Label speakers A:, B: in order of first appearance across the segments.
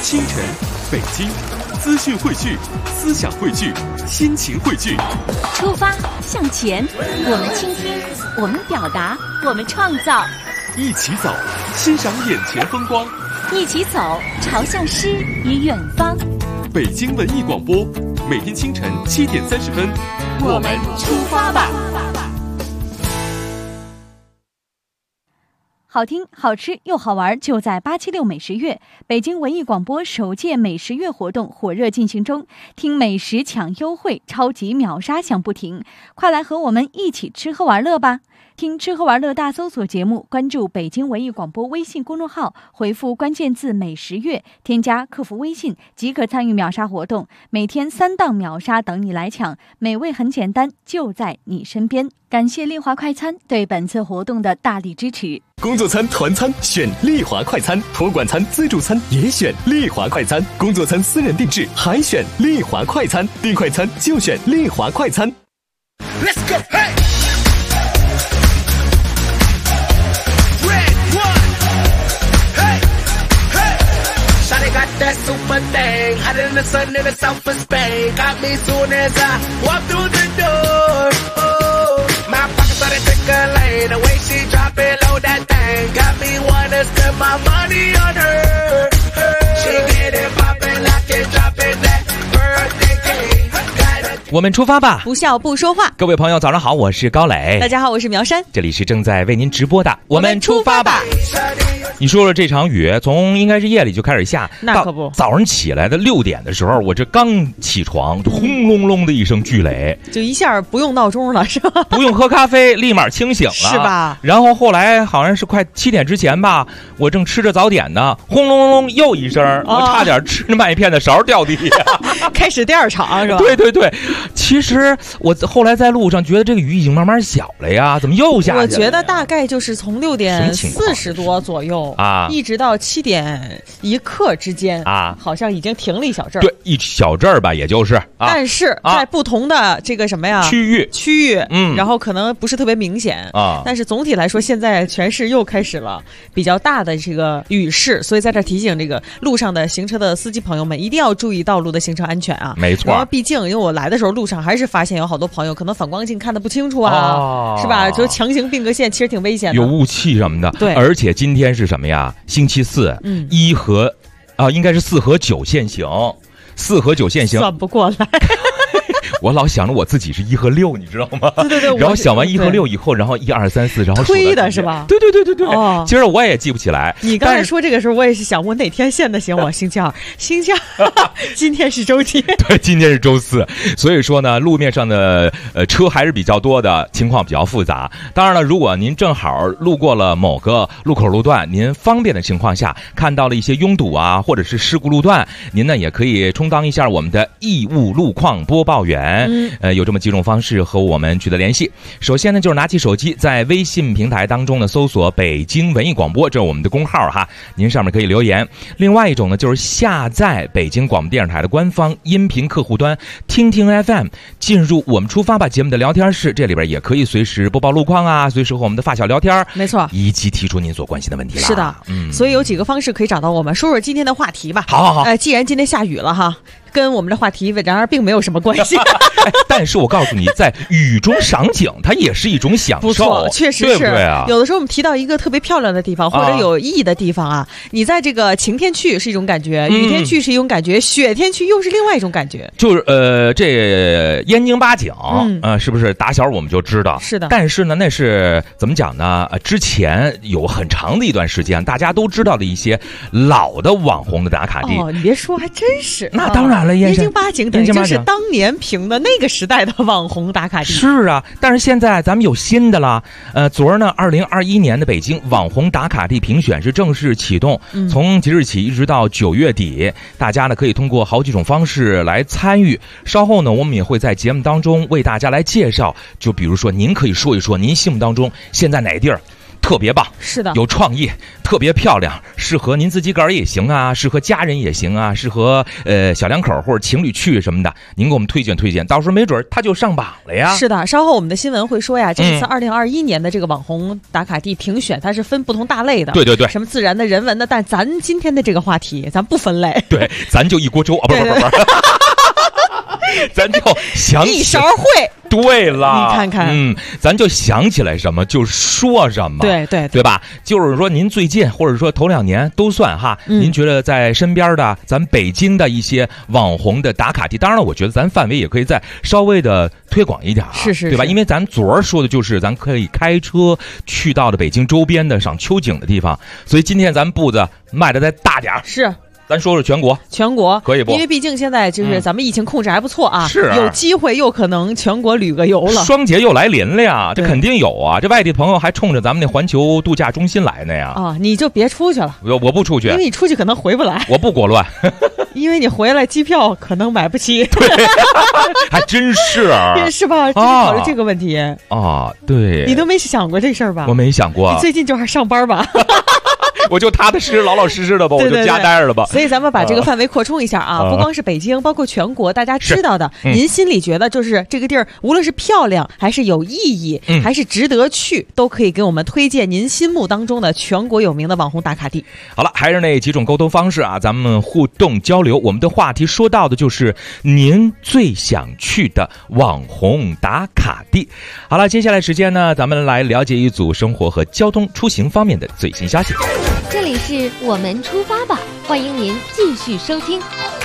A: 清晨，北京，资讯汇聚，思想汇聚，心情汇聚。
B: 出发向前，我们倾听，我们表达，我们创造。
A: 一起走，欣赏眼前风光。
B: 一起走，朝向诗与远方。
A: 北京文艺广播，每天清晨7点30分，
B: 我们出发吧。好听、好吃又好玩，就在876美食月。北京文艺广播首届美食月活动火热进行中，听美食抢优惠，超级秒杀响不停，快来和我们一起吃喝玩乐吧！听吃喝玩乐大搜索节目，关注北京文艺广播微信公众号，回复关键字美食月，添加客服微信即可参与秒杀活动，每天3档秒杀等你来抢，美味很简单，就在你身边。感谢丽华快餐对本次活动的大力支持。
C: 工作餐、团餐选丽华快餐，托管餐、自助餐也选丽华快餐，工作餐私人定制还选丽华快餐，订快餐就选丽华快餐。Let's go, hey!
D: Got that super thing, hotter than the sun in the south of Spain. Got me soon as I walk through the door. Oh, my pocket started tickling, the way she drop it low that thing. Got me wanna spend my money on her. She get it poppin', lock it, drop it, that birthday cake.
E: 我们出发吧，
B: 不笑不说话。
E: 各位朋友早上好，我是高磊。
B: 大家好，我是苗山。
E: 这里是正在为您直播的我们出发吧。你说说这场雨从应该是夜里就开始下，
F: 那可不，
E: 早上起来的6点的时候，我这刚起床就轰隆隆的一声巨雷，
F: 就一下不用闹钟了是吧？
E: 不用喝咖啡立马清醒了，
F: 是吧？
E: 然后后来好像是快7点之前吧，我正吃着早点呢，轰隆隆隆又一声，我差点吃麦片的勺掉地下。
F: 开始第2场是吧？
E: 对对对，其实我后来在路上觉得这个雨已经慢慢小了呀，怎么又下去了？
F: 我觉得大概就是从6点40多左右
E: 啊，
F: 一直到7点1刻之间
E: 啊，
F: 好像已经停了一小阵儿。
E: 对，一小阵儿吧，也就是。
F: 但是在不同的这个什么呀
E: 区域，
F: 然后可能不是特别明显
E: 啊。
F: 但是总体来说，现在全市又开始了比较大的这个雨势，所以在这提醒这个路上的行车的司机朋友们，一定要注意道路的行车安全啊。
E: 没错。
F: 然后毕竟因为我来的时候，路上还是发现有好多朋友可能反光镜看得不清楚啊，是吧？就强行并个线，其实挺危险的，
E: 有雾气什么的。
F: 对，
E: 而且今天是什么呀？星期4，应该是4和9限行，4和9限行，
F: 算不过来。
E: 我老想着我自己是1和6，你知道吗？
F: 对对对。
E: 然后想完1和6以后，然后1、2、3、4，然后
F: 推的是吧？
E: 对。其实我也记不起来。
F: 你刚才说这个时候，我也是想我哪天限的行？我星期2，今天是周天。
E: 对，今天是周4，所以说呢，路面上的车还是比较多的，情况比较复杂。当然了，如果您正好路过了某个路口路段，您方便的情况下，看到了一些拥堵啊，或者是事故路段，您呢也可以充当一下我们的义务路况播报员。有这么几种方式和我们取得联系。首先呢，就是拿起手机，在微信平台当中呢搜索北京文艺广播，这是我们的公号哈，您上面可以留言。另外一种呢，就是下载北京广播电视台的官方音频客户端听听 FM， 进入我们出发吧节目的聊天室，这里边也可以随时播报路况啊，随时和我们的发小聊天，
F: 没错，
E: 以及提出您所关心的问题了。
F: 是的，所以有几个方式可以找到我们。说说今天的话题吧。
E: 好。
F: 既然今天下雨了哈，跟我们的话题然而并没有什么关系。
E: 但是我告诉你，在雨中赏景，它也是一种享受。
F: 不错，确实是。
E: 对不对啊？
F: 有的时候我们提到一个特别漂亮的地方，或者有意义的地方啊，你在这个晴天去是一种感觉，雨天去是一种感觉，雪天去又是另外一种感觉。
E: 就是这燕京八景，是不是打小我们就知道？
F: 是的。
E: 但是呢，那是怎么讲呢？之前有很长的一段时间，大家都知道的一些老的网红的打卡地。
F: 哦，你别说，还真是。
E: 那当然了，
F: 燕京八景等于就是当年评的那个时代的网红打卡地。
E: 是啊，但是现在咱们有新的了。昨儿呢，2021年的北京网红打卡地评选是正式启动，从即日起一直到9月底，大家呢可以通过好几种方式来参与。稍后呢，我们也会在节目当中为大家来介绍。就比如说，您可以说一说您心目当中现在哪地儿特别棒，
F: 是的，
E: 有创意，特别漂亮，适合您自己个儿也行啊，适合家人也行啊，适合小两口或者情侣去什么的，您给我们推荐推荐，到时候没准它就上榜了呀。
F: 是的，稍后我们的新闻会说呀，这次2021年的这个网红打卡地评选，它是分不同大类的，
E: 对对对，
F: 什么自然的、人文的，但咱今天的这个话题，咱不分类，
E: 对，咱就一锅粥啊，不。咱就想
F: 一勺烩。
E: 对了，
F: 你看看，
E: 咱就想起来什么就说什么，对吧？就是说，您最近或者说头2年都算哈，您觉得在身边的咱北京的一些网红的打卡地，当然了，我觉得咱范围也可以再稍微的推广一点啊，
F: 是，
E: 对吧？因为咱昨儿说的就是咱可以开车去到的北京周边的赏秋景的地方，所以今天咱步子迈得再大点儿，
F: 是。
E: 咱说说全国可以不？
F: 因为毕竟现在就是咱们疫情控制还不错啊，
E: 是
F: 有机会又可能全国旅个游了，
E: 双节又来临了呀，这肯定有啊！这外地朋友还冲着咱们那环球度假中心来呢呀！
F: 啊，你就别出去了，
E: 我不出去，
F: 因为你出去可能回不来，
E: 我不裹乱，
F: 因为你回来机票可能买不起，
E: 对，还真是，
F: 是吧？就是考虑这个问题
E: 啊，对，
F: 你都没想过这事儿吧？
E: 我没想过，
F: 你最近就还上班吧？
E: 我就踏踏实老老实实的吧，我就家待着了吧。
F: 所以咱们把这个范围扩充一下啊，不光是北京，包括全国，大家知道的，您心里觉得就是这个地儿，无论是漂亮还是有意义，还是值得去，都可以给我们推荐您心目当中的全国有名的网红打卡地。
E: 好了，还是那几种沟通方式啊，咱们互动交流。我们的话题说到的就是您最想去的网红打卡地。好了，接下来时间呢，咱们来了解一组生活和交通出行方面的最新消息。
G: 这里是我们出发吧，欢迎您继续收听。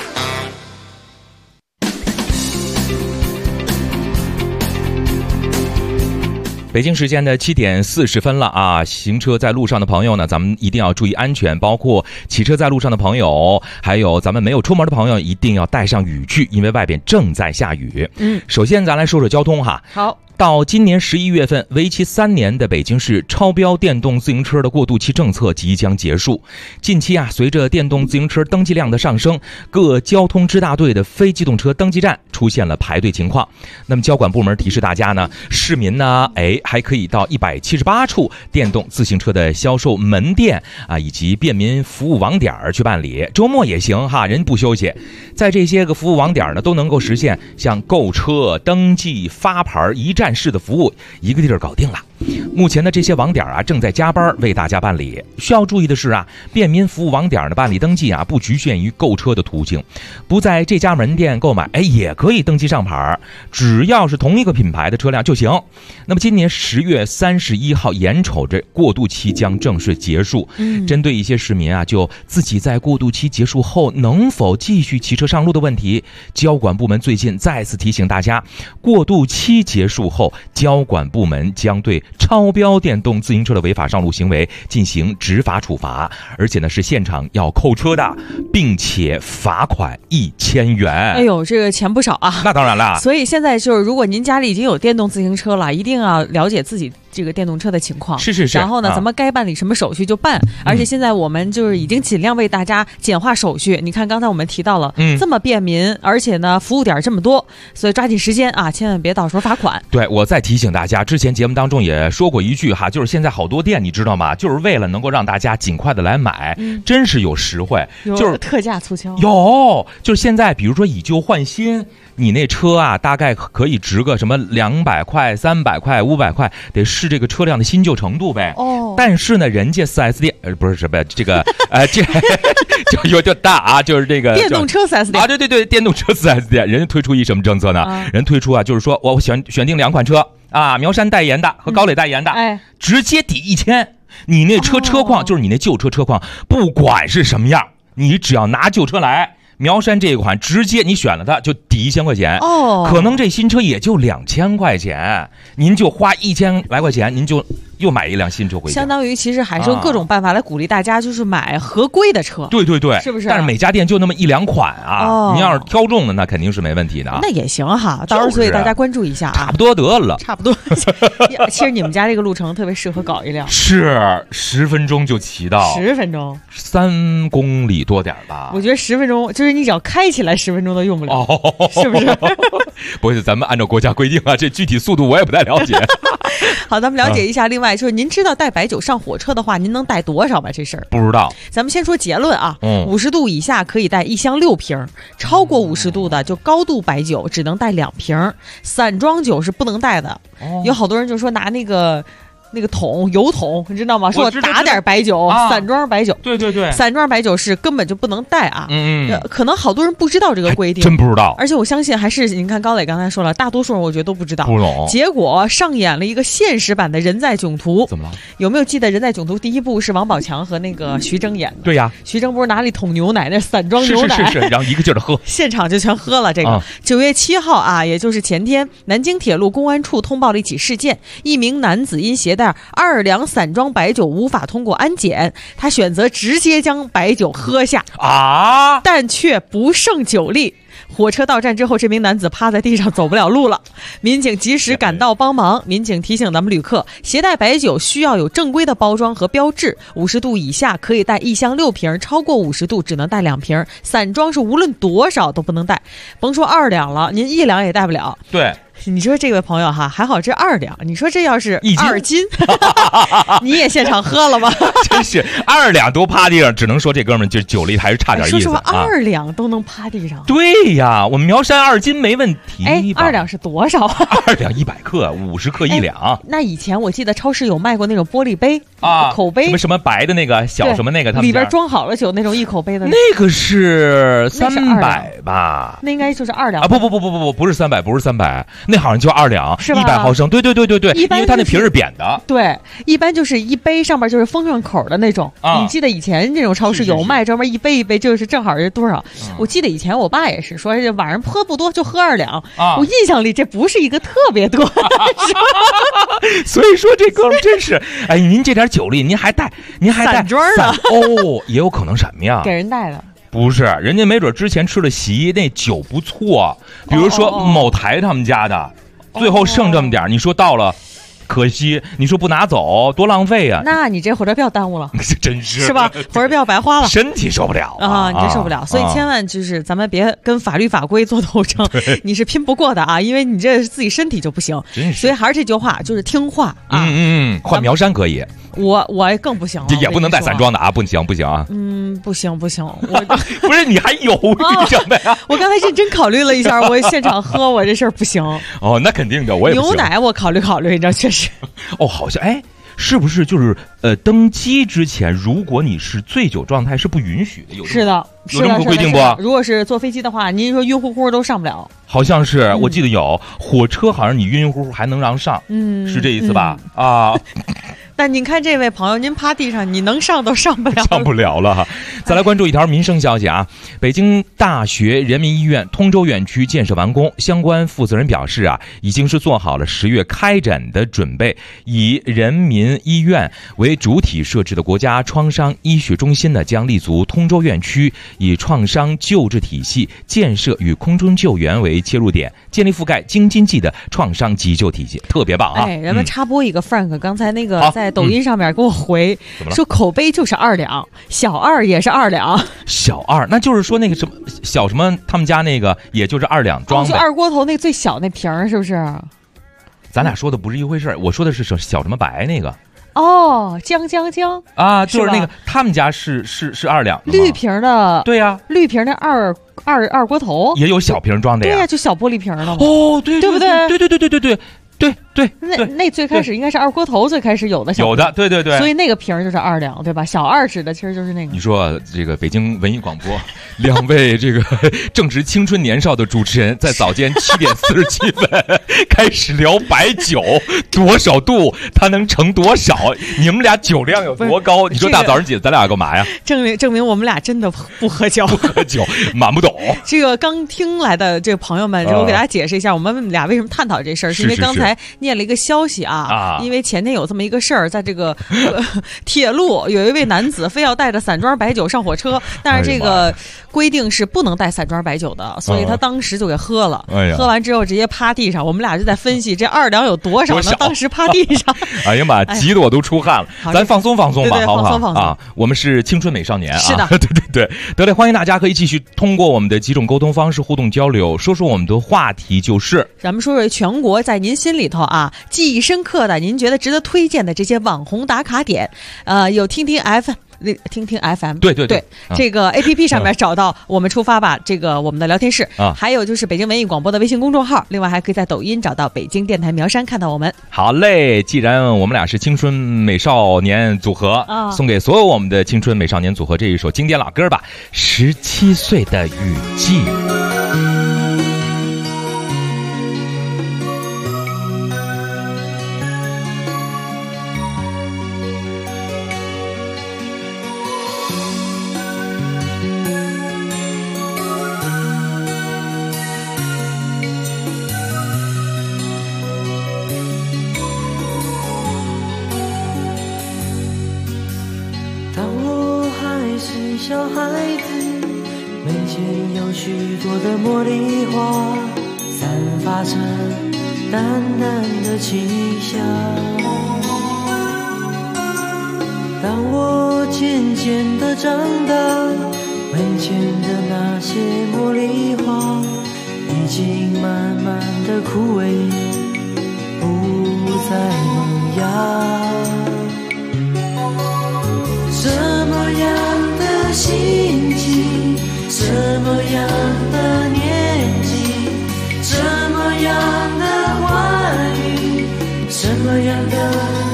E: 北京时间的7点40分了啊！行车在路上的朋友呢，咱们一定要注意安全，包括骑车在路上的朋友，还有咱们没有出门的朋友，一定要带上雨具，因为外边正在下雨。首先咱来说说交通哈。
F: 好。
E: 到今年11月份，为期3年的北京市超标电动自行车的过渡期政策即将结束。近期啊，随着电动自行车登记量的上升，各交通支大队的非机动车登记站出现了排队情况。那么交管部门提示大家呢，市民呢，还可以到178处电动自行车的销售门店啊，以及便民服务网点去办理。周末也行哈，人不休息。在这些个服务网点呢，都能够实现像购车、登记、发牌一站式的服务，一个地儿搞定了。目前的这些网点啊，正在加班为大家办理。需要注意的是啊，便民服务网点的办理登记啊，不局限于购车的途径，不在这家门店购买，也可以登记上牌，只要是同一个品牌的车辆就行。那么今年10月31号，眼瞅着过渡期将正式结束，针对一些市民啊，就自己在过渡期结束后能否继续骑车上路的问题，交管部门最近再次提醒大家，过渡期结束后，交管部门将对超标电动自行车的违法上路行为进行执法处罚，而且呢是现场要扣车的，并且罚款1000元。
F: 哎呦，这个钱不少啊！
E: 那当然了。
F: 所以现在就是，如果您家里已经有电动自行车了，一定要了解自己这个电动车的情况。
E: 是。
F: 然后呢，咱们该办理什么手续就办。而且现在我们就是已经尽量为大家简化手续。你看刚才我们提到了，这么便民，而且呢服务点这么多，所以抓紧时间啊，千万别到时候罚款。
E: 对，我再提醒大家，之前节目当中也说过一句哈，就是现在好多店你知道吗？就是为了能够让大家尽快的来买，真是有实惠，就是
F: 特价促销。
E: 有，就是现在比如说以旧换新，你那车啊大概可以值个什么200块、300块、500块，得视这个车辆的新旧程度呗。但是呢，人家4S 店不是什么这个这就有点大啊，就是这个
F: 电动车4S 店
E: 啊，对，电动车4S 店，人家推出一什么政策呢？人推出啊，就是说我选定2款车啊，苗山代言的和高磊代言的，直接抵1000。你那车况就是你那旧车况，不管是什么样，你只要拿旧车来，苗山这一款直接你选了它就抵1000块钱。可能这新车也就2000块钱，您就花1000来块钱，您就又买一辆新车回家。
F: 相当于其实还是用各种办法来鼓励大家，就是买合规的车。
E: 对，
F: 是不是？
E: 但是每家店就那么1-2款啊，您要是挑中了，那肯定是没问题的啊。
F: 那也行哈，到时候所以大家关注一下啊。
E: 差不多得了，
F: 差不多。其实你们家这个路程特别适合搞一辆，
E: 是10分钟就骑到
F: ，10分钟
E: ，3公里多点吧。
F: 我觉得10分钟，就是你只要开起来10分钟都用不了，是不是？
E: 不是，咱们按照国家规定啊，这具体速度我也不太了解。
F: 好，咱们了解一下。另外，就是您知道带白酒上火车的话，您能带多少吗？这事儿
E: 不知道。
F: 咱们先说结论啊，50度以下可以带1箱6瓶，超过50度的就高度白酒只能带2瓶，散装酒是不能带的。有好多人就说拿那个桶油桶，你知道吗？说打点白酒，散装白酒。
E: 对对对，
F: 散装白酒是根本就不能带啊。可能好多人不知道这个规定，
E: 真不知道。
F: 而且我相信还是你看高磊刚才说了，大多数人我觉得都不知道。
E: 不懂。
F: 结果上演了一个现实版的人在囧途。
E: 怎么了？
F: 有没有记得人在囧途第1部是王宝强和那个徐峥演的？
E: 对呀，
F: 徐峥不是拿了一桶牛奶，那散装牛奶，
E: 是，然后一个劲儿的喝，
F: 现场就全喝了。这个9月7号啊，也就是前天，南京铁路公安处通报了一起事件，一名男子因携带2两散装白酒无法通过安检，他选择直接将白酒喝下啊，但却不胜酒力。火车到站之后，这名男子趴在地上走不了路了，民警及时赶到帮忙。民警提醒咱们旅客，携带白酒需要有正规的包装和标志，50度以下可以带1箱6瓶，超过50度只能带2瓶，散装是无论多少都不能带，甭说2两了，您1两也带不了。
E: 对。
F: 你说这位朋友哈，还好这2两，你说这要是2斤，你也现场喝了吗？
E: 真是2两都趴地上，只能说这哥们就酒力还是差点意思。
F: 说实话，2两都能趴地上。
E: 对呀，我们苗山2斤没问题。
F: 2两是多少
E: ？2两100克，50克1两。
F: 那以前我记得超市有卖过那种玻璃杯
E: 啊，
F: 口杯，
E: 什么白的那个小什么那个，他们
F: 里边装好了酒那种1口杯的。
E: 那个是300吧？
F: 那应该就是2两
E: 啊！不是300，不是300。那好像就2两，100毫升。对，因为它那瓶是扁的。
F: 对，一般就是一杯上面就是封上口的那种。你记得以前这种超市有卖专门一杯一杯，就是正好是多少？我记得以前我爸也是说，晚上喝不多就喝2两。我印象里这不是一个特别多。
E: 所以说这哥们真是，哎，您这点酒力，您还带
F: 散装的
E: 哦，也有可能什么呀？
F: 给人带的。
E: 不是，人家没准之前吃了席，那酒不错，比如说某台他们家的，最后剩这么点，你说到了，可惜，你说不拿走多浪费啊！
F: 那你这火车票耽误了，
E: 真是
F: 吧？火车票白花了，
E: 身体受不了
F: 啊！你这受不了，所以千万就是咱们别跟法律法规做斗争，你是拼不过的啊！因为你这自己身体就不行，所以还是这句话，就是听话啊！
E: 换苗山可以。
F: 我更不行了，
E: 也不能带散装的啊！不行啊！
F: 不行，
E: 我不是你还犹豫什么呀？
F: 我刚才认真考虑了一下，我现场喝我这事儿不行。
E: 哦，那肯定的，我也不行。
F: 牛奶我考虑，你知道确实。
E: 哦，好像是不是就是登机之前，如果你是醉酒状态是不允许的？
F: 是的，
E: 有这么个规定不？
F: 如果是坐飞机的话，您说晕乎乎都上不了。
E: 好像是，我记得有火车，好像你晕晕乎乎还能让上，是这意思吧？啊。
F: 但您看这位朋友，您趴地上，你能上都上不了
E: 了哈。再来关注一条民生消息啊，北京大学人民医院通州院区建设完工，相关负责人表示啊，已经是做好了10月开展的准备。以人民医院为主体设置的国家创伤医学中心呢，将立足通州院区，以创伤救治体系建设与空中救援为切入点，建立覆盖京津冀的创伤急救体系，特别棒啊！
F: 人们插播一个 Frank，刚才那个在抖音上面给我回说口碑就是2两，小2也是2两，
E: 小2那就是说那个什么小什么他们家那个也就是2两装的，
F: 就2锅头那最小那瓶是不是？
E: 咱俩说的不是一回事，我说的是小什么白那个。
F: 哦，姜
E: 啊，就是那个他们家是2两的
F: 绿瓶的，
E: 对呀，
F: 绿瓶的二锅头
E: 也有小瓶装的呀，
F: 对呀，就小玻璃瓶的
E: 哦，对不
F: 对？
E: 对，
F: 那最开始应该是二锅头最开始有的，
E: 有的，对，
F: 所以那个瓶就是2两，对吧？小2指的其实就是那个。
E: 你说这个北京文艺广播2位这个正值青春年少的主持人，在早间7点47分开始聊白酒多少度，它能盛多少？你们俩酒量有多高？你说大早上起来咱俩干嘛呀？
F: 证明我们俩真的不喝酒，
E: 满不懂。
F: 这个刚听来的这个朋友们，我给大家解释一下，我们俩为什么探讨这事儿，是因为刚才念了一个消息啊，因为前天有这么一个事儿，在这个铁路有一位男子非要带着散装白酒上火车，但是这个规定是不能带散装白酒的，所以他当时就给喝了，喝完之后直接趴地上，我们俩就在分析这2两有多少呢？当时趴地上，
E: 哎呀妈，急得我都出汗了。咱放松吧，好不好啊？我们是青春美少年啊，
F: 是的，
E: 对，得嘞，欢迎大家可以继续通过我们的几种沟通方式互动交流，说说我们的话题就是，
F: 咱们说说全国在您心心里头啊，记忆深刻的，您觉得值得推荐的这些网红打卡点，有听听 FM，对，这个 APP 上面找到我们出发吧，这个我们的聊天室啊，还有就是北京文艺广播的微信公众号，另外还可以在抖音找到北京电台苗山看到我们。
E: 好嘞，既然我们俩是青春美少年组合啊，送给所有我们的青春美少年组合这一首经典老歌吧，17岁的雨季。
H: 小孩子门前有许多的茉莉花，散发着淡淡的清香。当我渐渐地长大，门前的那些茉莉花已经慢慢地枯萎，不再萌芽。什么样的心情，什么样的年纪，什么样的欢愉，什么样的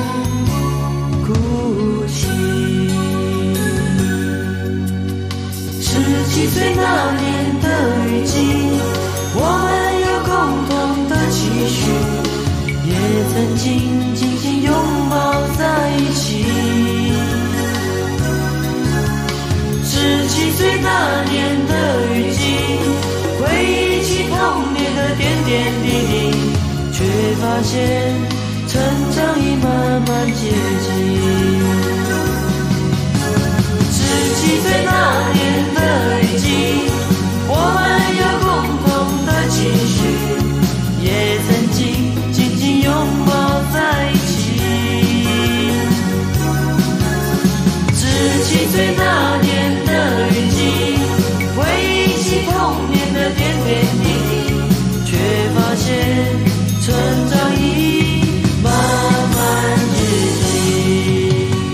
H: 哭泣。17岁那年的雨季，我们有共同的期许，也曾经紧紧拥抱在一起。17岁那年的雨季，回忆起童年的点点滴滴，却发现成长已慢慢接近。17岁那年的雨季，我们有共同的期许，也曾经紧紧拥抱在一起。17岁那年的雨季，回忆起童年的点点滴滴，却发现成长已慢慢接近。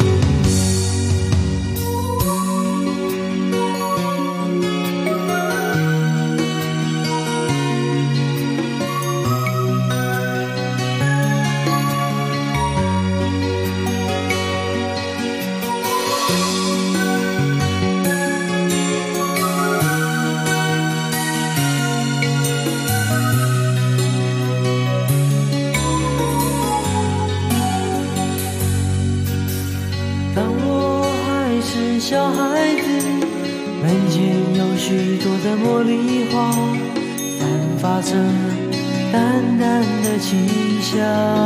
H: 小孩子门前有许多的茉莉花，散发着淡淡的清香。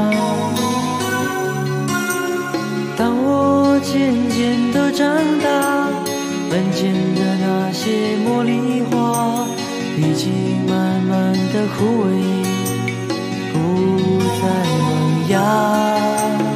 H: 当我渐渐地长大，门前的那些茉莉花已经慢慢地枯萎，不再萌芽。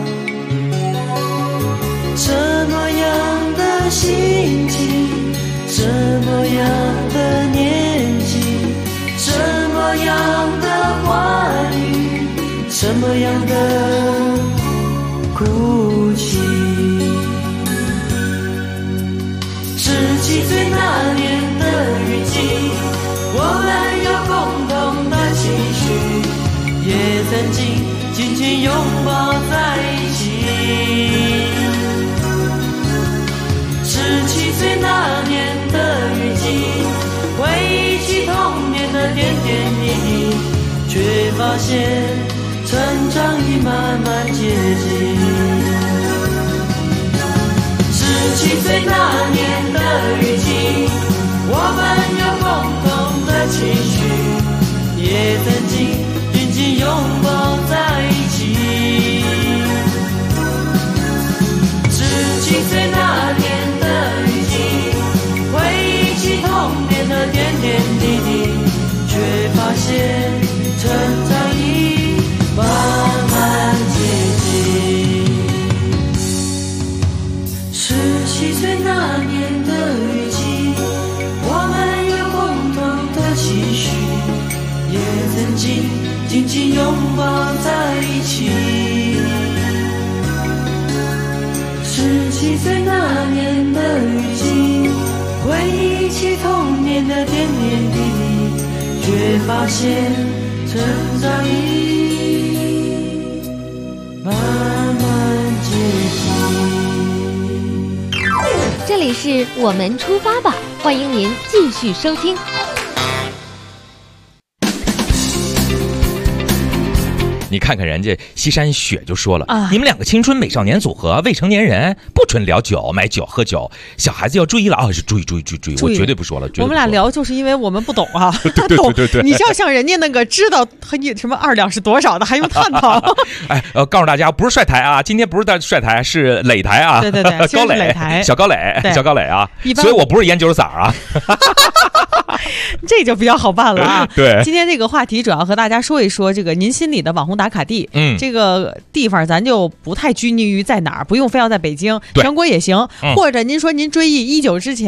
H: 什么样的心情，什么样的年纪，什么样的欢愉，什么样的哭泣。17岁那年的雨季，我们有共同的期许，也曾经紧紧拥抱在一起。17岁那年的雨季，回忆起童年的点点滴滴，却发现成长已慢慢接近。17岁那年的雨季，我们有共同的期许，也曾经紧紧拥抱在一起。17岁那年的雨季，回忆起童年的点点滴滴，却发现成长已慢慢接近。17岁那年的雨季，我们有共同的期许，也曾经紧紧拥抱在一起。17岁那年的雨季，回忆起童年的点点滴滴，却发现成长已慢慢接近。
G: 这里是我们出发吧，欢迎您继续收听。
E: 你看看人家西山雪就说了你们两个青春美少年组合，未成年人不准聊酒、买酒、喝酒，小孩子要注意了啊！是注意，我绝对不说了。
F: 我们俩聊就是因为我们不懂啊，
E: 对，
F: 你就要像人家那个知道什么2两是多少的，还用探讨？
E: 哎，告诉大家，不是帅台啊，今天不是帅台，是擂台啊。
F: 对，
E: 高磊
F: 台，
E: 小高磊啊，所以我不是烟酒嗓啊。
F: 这就比较好办了啊。
E: 对，
F: 今天这个话题主要和大家说一说这个您心里的网红打卡地。这个地方咱就不太拘泥于在哪儿，不用非要在北京，全国也行。或者您说您追忆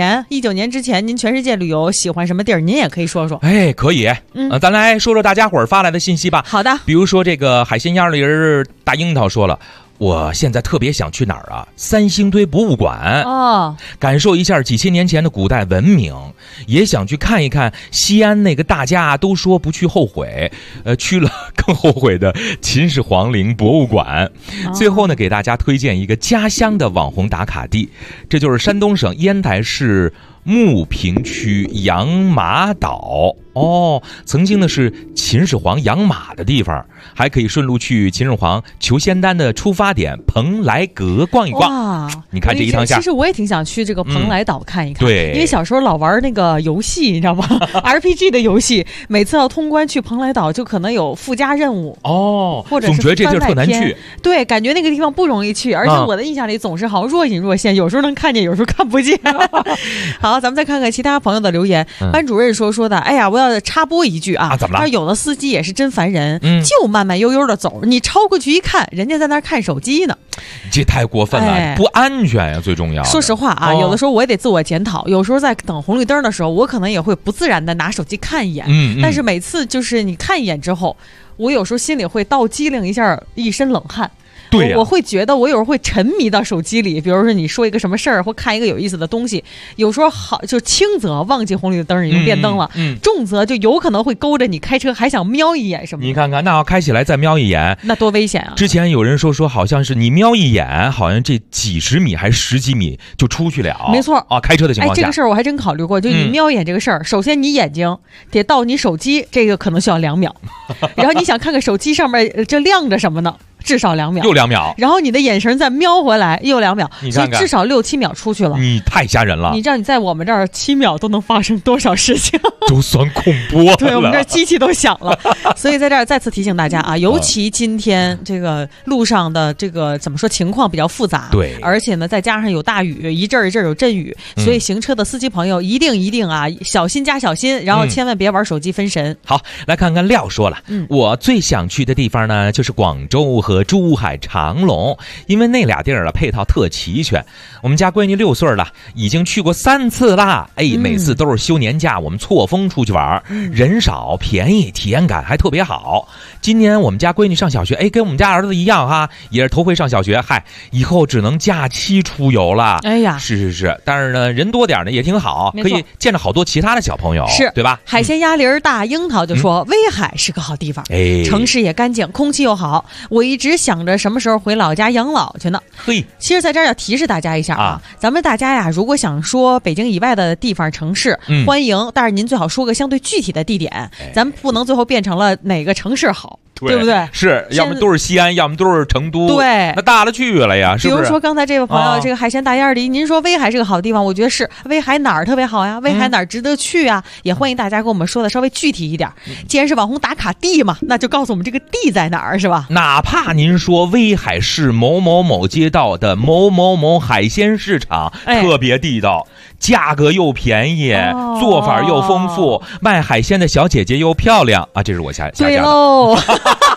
F: 19年之前，您全世界旅游喜欢什么地儿，您也可以说说。
E: 哎，可以。咱来说说大家伙儿发来的信息吧。
F: 好的。
E: 比如说这个海鲜鸭梨大樱桃说了，我现在特别想去哪儿啊？三星堆博物馆感受一下几千年前的古代文明，也想去看一看西安那个大家都说不去后悔，去了更后悔的秦始皇陵博物馆。最后呢，给大家推荐一个家乡的网红打卡地，这就是山东省烟台市牟平区养马岛。曾经呢是秦始皇养马的地方，还可以顺路去秦始皇求仙丹的出发点蓬莱阁逛一逛。你看这一趟下，
F: 其实我也挺想去这个蓬莱岛看一看。
E: 对，
F: 因为小时候老玩那个游戏，你知道吗？RPG 的游戏，每次要通关去蓬莱岛，就可能有附加任务或者是
E: 总觉得这地儿特难去。
F: 对，感觉那个地方不容易去，而且我的印象里总是好像若隐若现，有时候能看见，有时候看不见。好，咱们再看看其他朋友的留言。班主任说的，哎呀，我要插播一句啊，
E: 怎么了？
F: 他有的司机也是真烦人，就慢慢悠悠的走，你超过去一看，人家在那儿看手机呢，
E: 这太过分了，不安全呀，最重要。
F: 说实话啊，有的时候我也得自我检讨，有时候在等红绿灯的时候，我可能也会不自然的拿手机看一眼，但是每次就是你看一眼之后，我有时候心里会倒机灵一下，一身冷汗。对我会觉得我有时候会沉迷到手机里，比如说你说一个什么事儿或看一个有意思的东西，有时候好就轻则忘记红绿灯已经变灯了，重则就有可能会勾着你开车还想瞄一眼什么的。
E: 你看看，那要开起来再瞄一眼，
F: 那多危险啊！
E: 之前有人说好像是你瞄一眼，好像这几十米还是10几米就出去了。
F: 没错啊，
E: 开车的情况下，
F: 这个事儿我还真考虑过，就你瞄一眼这个事儿，首先你眼睛得到你手机，这个可能需要2秒，然后你想看看手机上面这亮着什么呢？至少2秒，
E: 又2秒，
F: 然后你的眼神再瞄回来，又2秒，
E: 你看看，
F: 所以至少6、7秒出去了。
E: 你太吓人了！
F: 你知道你在我们这儿7秒都能发生多少事情？
E: 都算恐怖了。
F: 对，我们这儿机器都响了。所以在这儿再次提醒大家啊，尤其今天这个路上的这个怎么说情况比较复杂，
E: 对，
F: 而且呢再加上有大雨，一阵一阵有阵雨，所以行车的司机朋友一定啊小心加小心，然后千万别玩手机分神。
E: 好，来看看廖说了，我最想去的地方呢就是广州和珠海长隆，因为那俩地儿啊配套特齐全。我们家闺女6岁了，已经去过3次啦。每次都是休年假，我们错峰出去玩，人少便宜，体验感还特别好。今年我们家闺女上小学，跟我们家儿子一样哈，也是头回上小学。以后只能假期出游了。哎呀，是，但是呢，人多点呢也挺好，可以见着好多其他的小朋友，是对吧？
F: 海鲜鸭梨大樱桃就说，威海是个好地方，城市也干净，空气又好。我一直想着什么时候回老家养老去呢。其实在这儿要提示大家一下啊，咱们大家呀，如果想说北京以外的地方城市，欢迎，但是您最好说个相对具体的地点，咱们不能最后变成了哪个城市好。对不对？
E: 是，要么都是西安，要么都是成都。
F: 对，
E: 那大了去了呀，是不是？
F: 比如说刚才这位朋友，这个海鲜大鸭梨，您说威海是个好地方，我觉得是。威海哪儿特别好呀？威海哪儿值得去啊？也欢迎大家跟我们说的稍微具体一点。既然是网红打卡地嘛，那就告诉我们这个地在哪儿，是吧？
E: 哪怕您说威海市某某某街道的某某某海鲜市场，特别地道，价格又便宜，做法又丰富，卖海鲜的小姐姐又漂亮啊！这是我家
F: 对喽。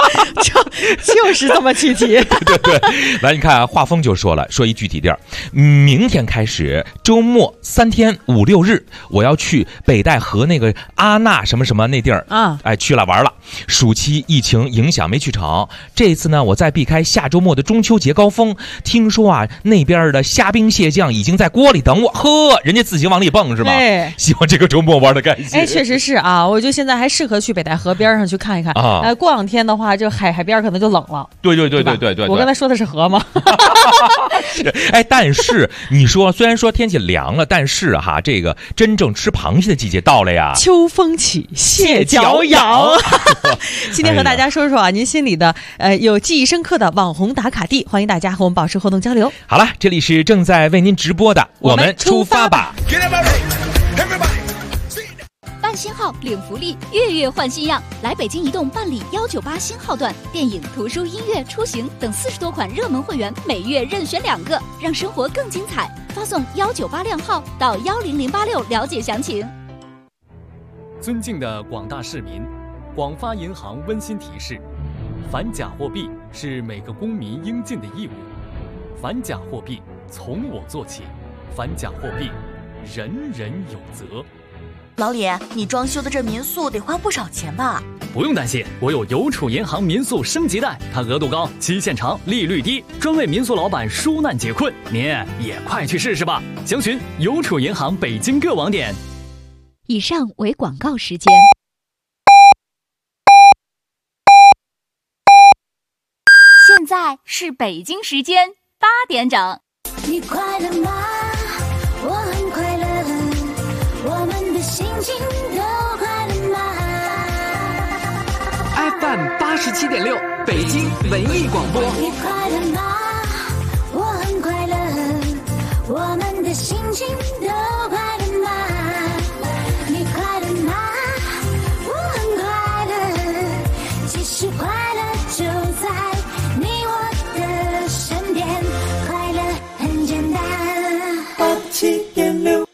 F: 就是这么具体。
E: 对，来你看啊，画风就说了，说一具体地儿，明天开始周末3天5、6日，我要去北戴河那个阿那什么什么那地儿啊，去了玩了。暑期疫情影响没去成，这次呢，我再避开下周末的中秋节高峰。听说啊，那边的虾兵蟹将已经在锅里等我，呵，人家自行往里蹦是吧？希望这个周末玩的开心。
F: 确实是啊，我觉得现在还适合去北戴河边上去看一看啊。过2天的话，就海边可能就冷了。对。我刚才说的是河吗？
E: 但是你说，虽然说天气凉了，但是哈，这个真正吃螃蟹的季节到了呀。
F: 秋风起，蟹脚痒。今天和大家说说啊，您心里的有记忆深刻的网红打卡地，欢迎大家和我们保持互动交流。
E: 好了，这里是正在为您直播的，我们出发吧。
G: 办新号领福利，月月换新样，来北京移动办理198新号段，电影、图书、音乐、出行等40多款热门会员，每月任选2个，让生活更精彩。发送198靓号到10086了解详情。
A: 尊敬的广大市民，广发银行温馨提示：反假货币是每个公民应尽的义务，反假货币从我做起，反假货币人人有责。
I: 老李，你装修的这民宿得花不少钱吧？
A: 不用担心，我有邮储银行民宿升级贷，它额度高，期限长，利率低，专为民宿老板纾难解困。您也快去试试吧！详询邮储银行北京各网点。
G: 以上为广告时间。
B: 现在是北京时间8点整。
H: 你快乐吗？我很快乐，我们的心情都快乐吗
C: ？FM 87.6，北京文艺广播。
H: 你快乐吗？我很快乐，我们的心情都快乐吗？你快乐吗？我很快乐，其实快乐就在你我的身边，快乐很简单。87.6。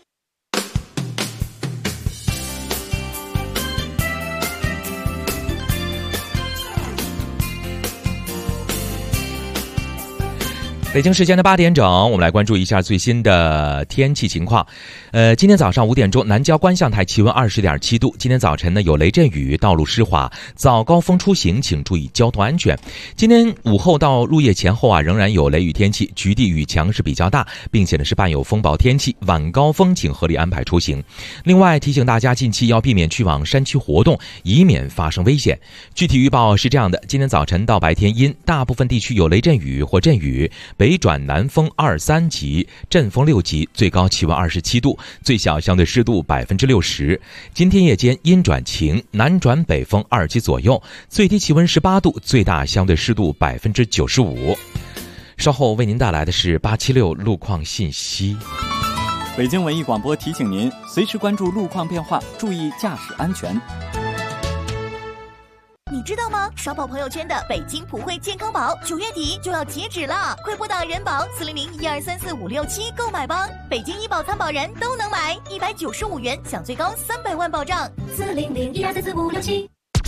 E: 北京时间的8点整，我们来关注一下最新的天气情况。今天早上5点钟，南郊观象台气温20.7度。今天早晨呢有雷阵雨，道路湿滑，早高峰出行请注意交通安全。今天午后到入夜前后啊，仍然有雷雨天气，局地雨强势比较大，并且呢是伴有风暴天气。晚高峰请合理安排出行。另外提醒大家，近期要避免去往山区活动，以免发生危险。具体预报是这样的：今天早晨到白天阴，大部分地区有雷阵雨或阵雨。北转南风2、3级，阵风6级，最高气温27度，最小相对湿度60%。今天夜间阴转晴，南转北风2级左右，最低气温18度，最大相对湿度95%。稍后为您带来的是876路况信息。
J: 北京文艺广播提醒您，随时关注路况变化，注意驾驶安全。
I: 你知道吗？刷爆朋友圈的北京普惠健康宝9月底就要截止了，快拨打人保400-1234-567购买吧。北京医保参保人都能买，195元享最高300万保障。400-1234-567。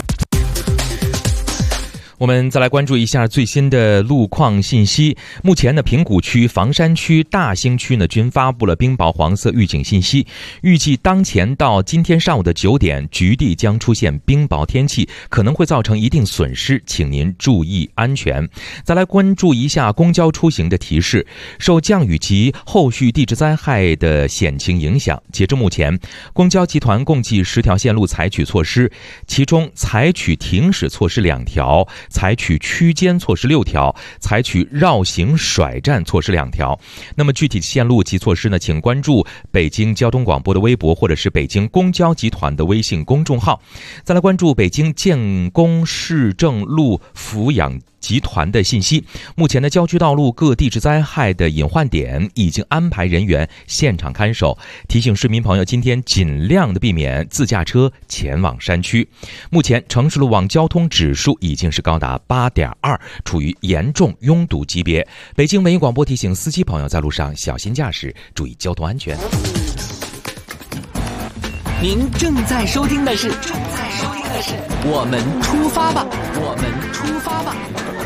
E: 我们再来关注一下最新的路况信息。目前呢，平谷区、房山区、大兴区呢均发布了冰雹黄色预警信息。预计当前到今天上午的9点，局地将出现冰雹天气，可能会造成一定损失，请您注意安全。再来关注一下公交出行的提示。受降雨及后续地质灾害的险情影响，截至目前，公交集团共计10条线路采取措施，其中采取停驶措施2条。采取区间措施6条，采取绕行甩站措施2条。那么具体线路及措施呢，请关注北京交通广播的微博或者是北京公交集团的微信公众号。再来关注北京建工市政路抚养集团的信息。目前的郊区道路各地质灾害的隐患点已经安排人员现场看守，提醒市民朋友今天尽量的避免自驾车前往山区。目前城市路网交通指数已经是高达8.2，处于严重拥堵级别。北京文艺广播提醒司机朋友在路上小心驾驶，注意交通安全。
C: 您正在收听的是
A: 我们出发吧，我们出发吧。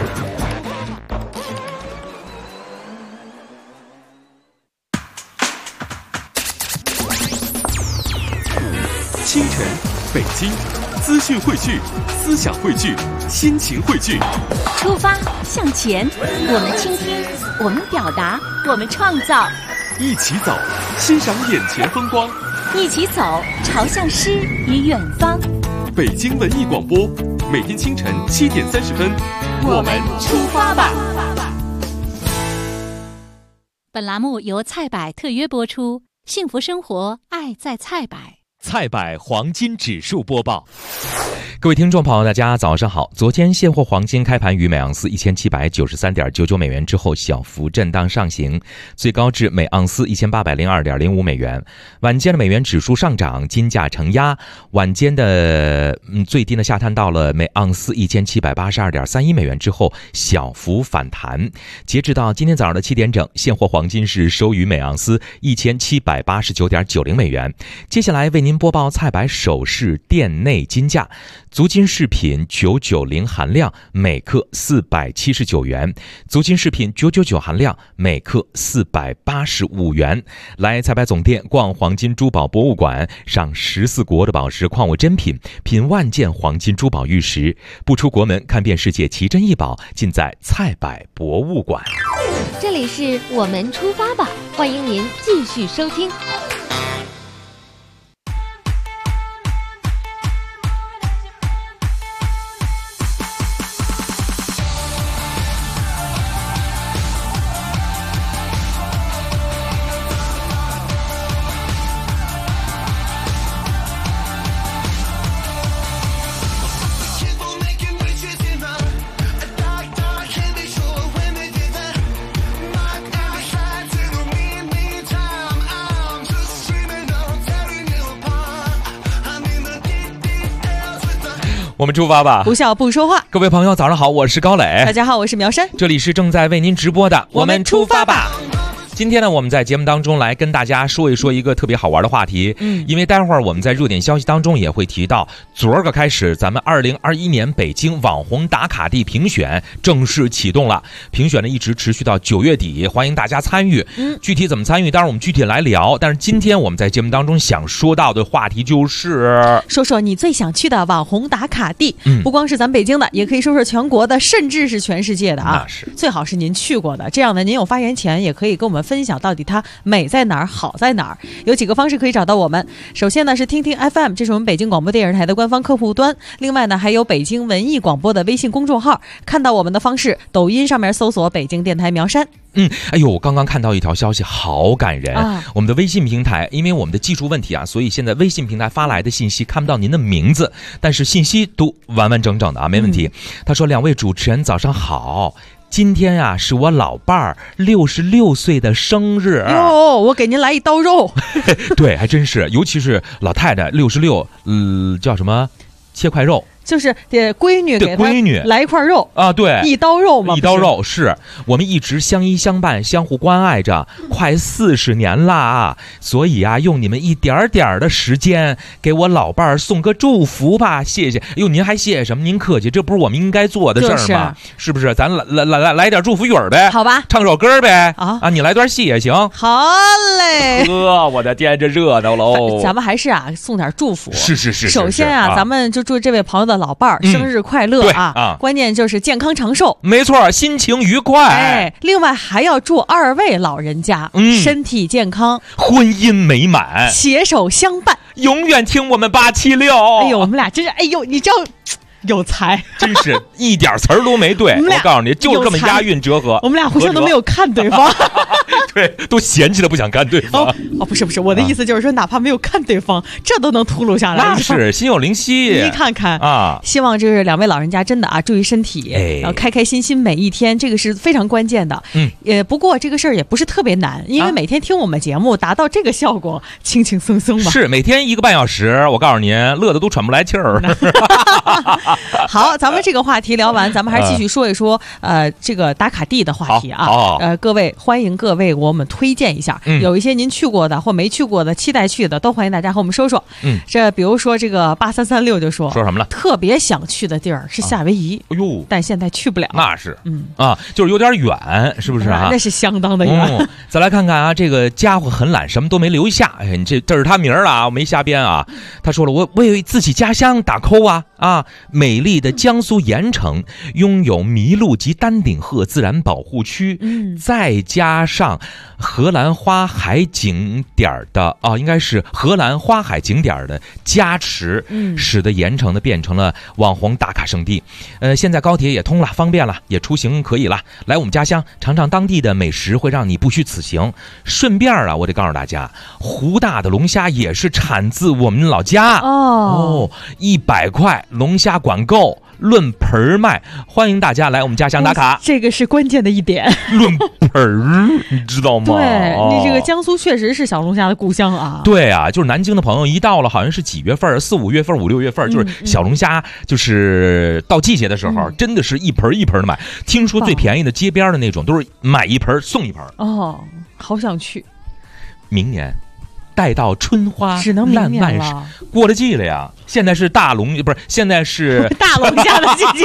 C: 清晨，北京，资讯汇聚，思想汇聚，心情汇聚。
B: 出发向前，我们倾听，我们表达，我们创造。
C: 一起走，欣赏眼前风光。
B: 一起走，朝向诗与远方。
C: 北京文艺广播，每天清晨7点30分，
B: 我们出发吧。
G: 本栏目由菜百特约播出，幸福生活，爱在菜百。
A: 菜百黄金指数播报。
E: 各位听众朋友，大家早上好。昨天现货黄金开盘于每盎司1793.99美元之后小幅震荡上行，最高至每盎司1802.05美元。晚间的美元指数上涨，金价承压，晚间的最低呢下探到了每盎司1782.31美元之后小幅反弹。截止到今天早上的7点整，现货黄金是收于每盎司1789.90美元。接下来为您播报菜百首饰店内金价。足金饰品990含量每克479元，足金饰品999含量每克485元。来菜百总店逛黄金珠宝博物馆，赏14国的宝石矿物珍品，品万件黄金珠宝玉石，不出国门看遍世界奇珍异宝，尽在菜百博物馆。
K: 这里是我们出发吧，欢迎您继续收听。
E: 我们出发吧，
F: 不笑不说话。
E: 各位朋友早上好，我是高磊。
F: 大家好，我是苗山。
E: 这里是正在为您直播的我们出发吧。今天呢，我们在节目当中来跟大家说一说一个特别好玩的话题。因为待会儿我们在热点消息当中也会提到，昨儿个开始，咱们2021年北京网红打卡地评选正式启动了。评选呢一直持续到9月底，欢迎大家参与。具体怎么参与，当然我们具体来聊。但是今天我们在节目当中想说到的话题就是
F: 说说你最想去的网红打卡地。不光是咱北京的，也可以说说全国的，甚至是全世界的啊。
E: 那是
F: 最好是您去过的，这样呢您有发言权，也可以跟我们分享到底它美在哪儿，好在哪儿。有几个方式可以找到我们。首先呢是听听 FM， 这是我们北京广播电视台的官方客户端。另外呢还有北京文艺广播的微信公众号。看到我们的方式，抖音上面搜索北京电台苗山。
E: 哎呦，我刚刚看到一条消息，好感人。我们的微信平台，因为我们的技术问题啊，所以现在微信平台发来的信息看不到您的名字，但是信息都完完整整的啊，没问题。他说：“2位主持人早上好。今天呀，是我老伴儿66岁的生日。
F: 哟，我给您来一刀肉。
E: 对，还真是，尤其是老太太66，叫什么？切块肉。
F: 就是闺女给闺女来一块肉
E: 啊，对，
F: 一刀肉嘛，
E: 一刀肉是我们一直相依相伴、相互关爱着，快40年啦，所以啊，用你们一点点的时间，给我老伴儿送个祝福吧，谢谢。哟，您还谢谢什么？您客气，这不是我们应该做的事儿吗？是不是？咱来点祝福语儿呗，
F: 好吧，
E: 唱首歌呗，啊，你来段戏也行。
F: 好嘞，
E: 我的天，这热闹喽！
F: 咱们还是啊，送点祝福。
E: 是。
F: 首先啊，咱们就祝这位朋友的老伴儿生日快乐啊！关键就是健康长寿，
E: 没错，心情愉快。
F: 另外还要祝2位老人家身体健康，
E: 婚姻美满，
F: 携手相伴，
E: 永远听我们876。
F: 哎呦，我们俩真是，哎呦，你知道。有才，
E: 真是一点词儿都没对。我告诉你，就是这么押韵折合。
F: 我们俩互相都没有看对方，
E: 对，都嫌弃的不想看对方。
F: 不是，我的意思就是说，哪怕没有看对方，这都能吐露下来。
E: 那是心有灵犀，
F: 你看看
E: 啊！
F: 希望就是2位老人家真的啊，注意身体，然后开开心心每一天，这个是非常关键的。不过这个事儿也不是特别难，因为每天听我们节目，达到这个效果，轻轻松松嘛。
E: 是每天1个半小时，我告诉您，乐得都喘不来气儿。
F: 好，咱们这个话题聊完，咱们还是继续说一说这个打卡地的话题啊。各位欢迎各位我们推荐一下，有一些您去过的或没去过的，期待去的，都欢迎大家和我们说说。这比如说这个8336就说
E: 什么了？
F: 特别想去的地儿是夏威夷，
E: 哎呦，
F: 但现在去不了。
E: 那是，就是有点远，是不是啊？
F: 那是相当的远。
E: 再来看看啊，这个家伙很懒，什么都没留下。哎，你这是他名儿了啊，我没瞎编啊。他说了，我为自己家乡打 call 啊！美丽的江苏盐城拥有麋鹿及丹顶鹤自然保护区，再加上荷兰花海景点的应该是荷兰花海景点的加持，使得盐城呢变成了网红打卡圣地。现在高铁也通了，方便了，也出行可以了。来我们家乡尝尝当地的美食，会让你不虚此行。顺便我得告诉大家，湖大的龙虾也是产自我们老家100块龙虾管够，论盆卖，欢迎大家来我们家乡打卡。
F: 这个是关键的一点，
E: 论盆你知道吗？
F: 对，你这个江苏确实是小龙虾的故乡啊。
E: 对啊，就是南京的朋友一到了好像是几月份，4、5月份、5、6月份，就是小龙虾就是到季节的时候，真的是一盆一盆的买。听说最便宜的街边的那种都是买一盆送一盆。
F: 好想去。
E: 明年待到春花
F: 只能明年
E: 了，过了季了呀。现在是现在是
F: 大龙虾的季节。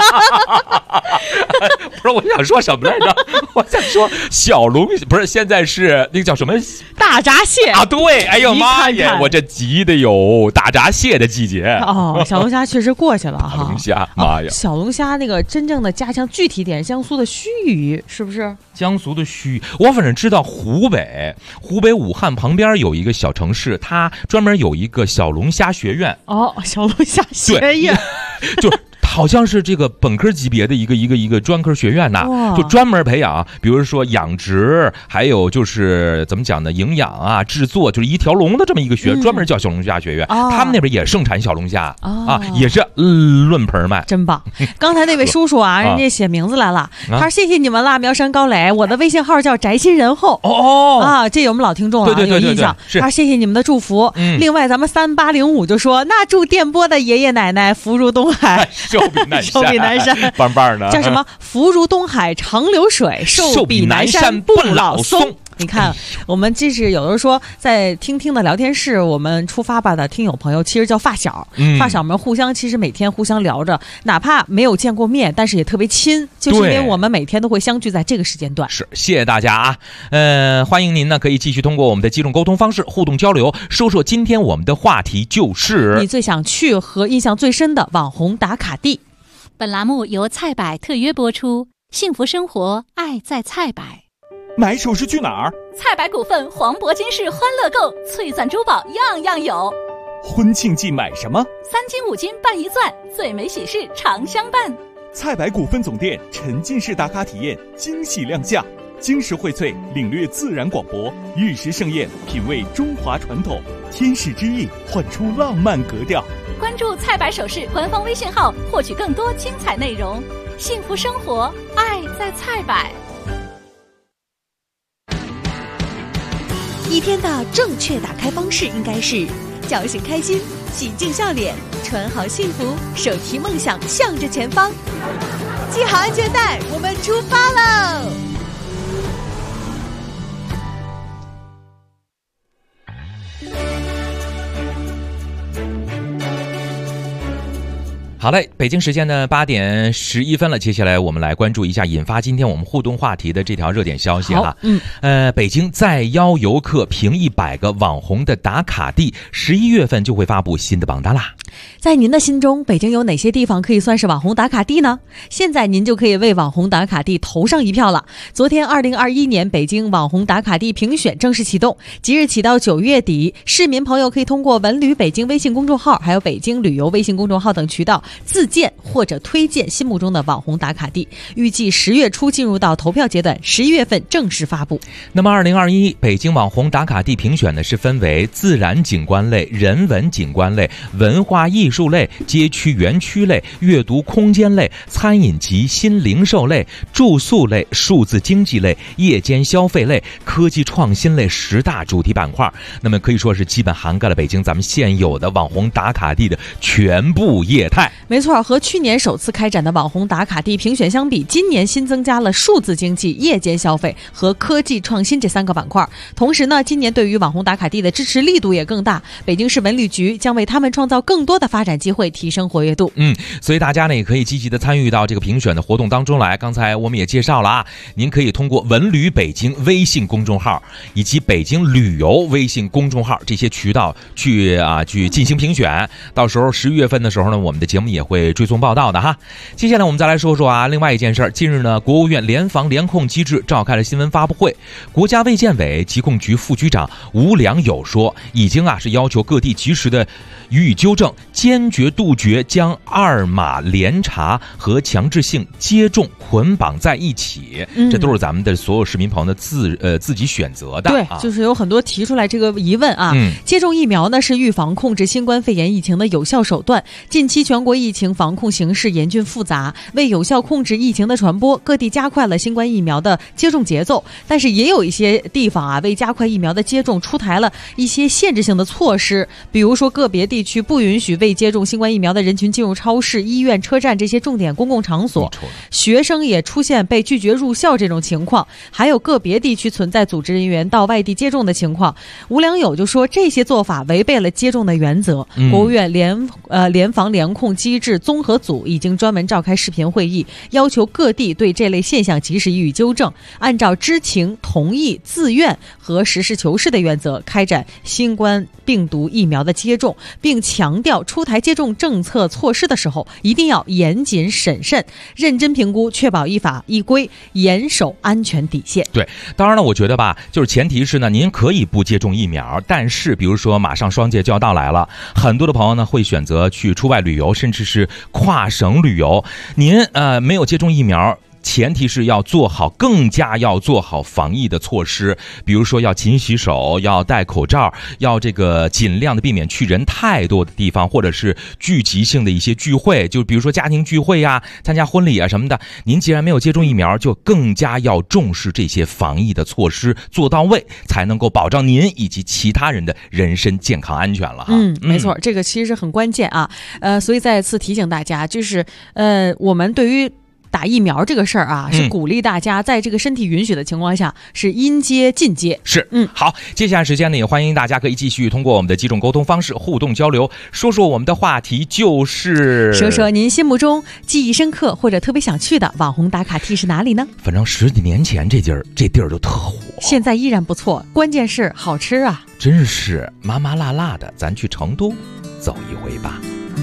E: 不是，我想说什么来着？我想说小龙，不是，现在是那个叫什么
F: 大闸蟹
E: 啊？对，哎呦妈呀，我这急的有大闸蟹的季节
F: 小龙虾确实过去了哈。
E: 小龙虾，妈呀！
F: 小龙虾那个真正的家乡具体点，江苏的盱眙是不是？
E: 江苏的盱，我反正知道湖北武汉旁边有一个小城市，它专门有一个小龙虾学院。
F: 小龙虾学院
E: 就好像是这个本科级别的一个专科学院呐，就专门培养，比如说养殖，还有就是怎么讲呢，营养啊、制作，就是一条龙的这么一个专门叫小龙虾学院。他们那边也盛产小龙虾也是论盆卖，
F: 真棒。刚才那位叔叔啊，人家写名字来了，他说谢谢你们啦，苗山高磊，我的微信号叫宅心仁厚。这有我们老听众了，有印象。他说谢谢你们的祝福。另外咱们3805就说，那祝电波的爷爷奶奶福如东海。寿比南山，
E: 棒棒的，
F: 叫什么？福如东海长流水，寿比南山不老松。你看，我们这是有的说在听的聊天室，我们出发吧的听友朋友其实叫发小，发小们互相其实每天互相聊着，哪怕没有见过面，但是也特别亲，就是因为我们每天都会相聚在这个时间段。
E: 是，谢谢大家啊！欢迎您呢可以继续通过我们的几种沟通方式互动交流，说今天我们的话题就是
F: 你最想去和印象最深的网红打卡地。
G: 本栏目由菜百特约播出，幸福生活，爱在菜百。
L: 买首饰去哪儿？
G: 菜百股份黄铂金饰欢乐购，翠钻珠宝样样有。
L: 婚庆季买什么
G: ？3金5金办1钻，最美喜事常相伴。
L: 菜百股份总店沉浸式打卡体验惊喜亮相，金石荟萃领略自然广博，玉石盛宴品味中华传统，天使之翼唤出浪漫格调。
G: 关注菜百首饰官方微信号，获取更多精彩内容。幸福生活，爱在菜百。
I: 一天的正确打开方式应该是叫醒开心，洗净笑脸，穿好幸福，手提梦想向着前方，系好安全带，我们出发喽！
E: 好嘞，北京时间呢8点11分了，接下来我们来关注一下引发今天我们互动话题的这条热点消息哈。北京再邀游客评100个网红的打卡地，11月份就会发布新的榜单啦。
F: 在您的心中，北京有哪些地方可以算是网红打卡地呢？现在您就可以为网红打卡地投上一票了。昨天2021年北京网红打卡地评选正式启动，即日起到9月底，市民朋友可以通过文旅北京微信公众号，还有北京旅游微信公众号等渠道自荐或者推荐心目中的网红打卡地，预计10月初进入到投票阶段，11月份正式发布。
E: 那么2021北京网红打卡地评选呢，是分为自然景观类、人文景观类、文化艺术类、街区园区类、阅读空间类、餐饮及新零售类、住宿类、数字经济类、夜间消费类、科技创新类10大主题板块。那么可以说是基本涵盖了北京咱们现有的网红打卡地的全部业态。
F: 没错，和去年首次开展的网红打卡地评选相比，今年新增加了数字经济、夜间消费和科技创新这3个板块。同时呢，今年对于网红打卡地的支持力度也更大，北京市文旅局将为他们创造更多的发展机会，提升活跃度。
E: 所以大家呢也可以积极的参与到这个评选的活动当中来。刚才我们也介绍了啊，您可以通过文旅北京微信公众号以及北京旅游微信公众号这些渠道去进行评选。到时候11月份的时候呢，我们的节目也会追踪报道的哈。接下来我们再来说说另外一件事儿。近日呢，国务院联防联控机制召开了新闻发布会，国家卫健委疾控局副局长吴良友说，已经是要求各地及时的予以纠正，坚决杜绝将2码联查和强制性接种捆绑在一起。这都是咱们的所有市民朋友的自己选择的。
F: 对，就是有很多提出来这个疑问啊。接种疫苗呢是预防控制新冠肺炎疫情的有效手段。近期全国疫情防控形势严峻复杂，为有效控制疫情的传播，各地加快了新冠疫苗的接种节奏。但是也有一些地方为加快疫苗的接种出台了一些限制性的措施，比如说个别地区不允许未接种新冠疫苗的人群进入超市、医院、车站这些重点公共场所，学生也出现被拒绝入校这种情况，还有个别地区存在组织人员到外地接种的情况。吴良友就说，这些做法违背了接种的原则。国务院联防联控机制综合组已经专门召开视频会议，要求各地对这类现象及时予以纠正，按照知情、同意、自愿和实事求是的原则开展新冠病毒疫苗的接种，并强调出台接种政策措施的时候一定要严谨审慎、认真评估，确保依法依规，严守安全底线。
E: 对，当然了，我觉得就是前提是呢，您可以不接种疫苗，但是比如说马上双节就要到来了，很多的朋友呢会选择去出外旅游，甚至是跨省旅游。您没有接种疫苗，前提是更加要做好防疫的措施，比如说要勤洗手，要戴口罩，要尽量的避免去人太多的地方，或者是聚集性的一些聚会，就比如说家庭聚会呀、参加婚礼啊什么的。您既然没有接种疫苗，就更加要重视这些防疫的措施，做到位，才能够保障您以及其他人的人身健康安全了哈。
F: 没错，这个其实很关键啊。所以再次提醒大家，就是我们对于打疫苗这个事儿是鼓励大家在这个身体允许的情况下是应接尽接。
E: 是，好，接下来时间呢，也欢迎大家可以继续通过我们的几种沟通方式互动交流，说说我们的话题就是
F: 说说您心目中记忆深刻或者特别想去的网红打卡地是哪里呢？
E: 反正10几年前这地儿就特火，
F: 现在依然不错，关键是好吃啊！
E: 真是麻麻辣辣的，咱去成都走一回吧。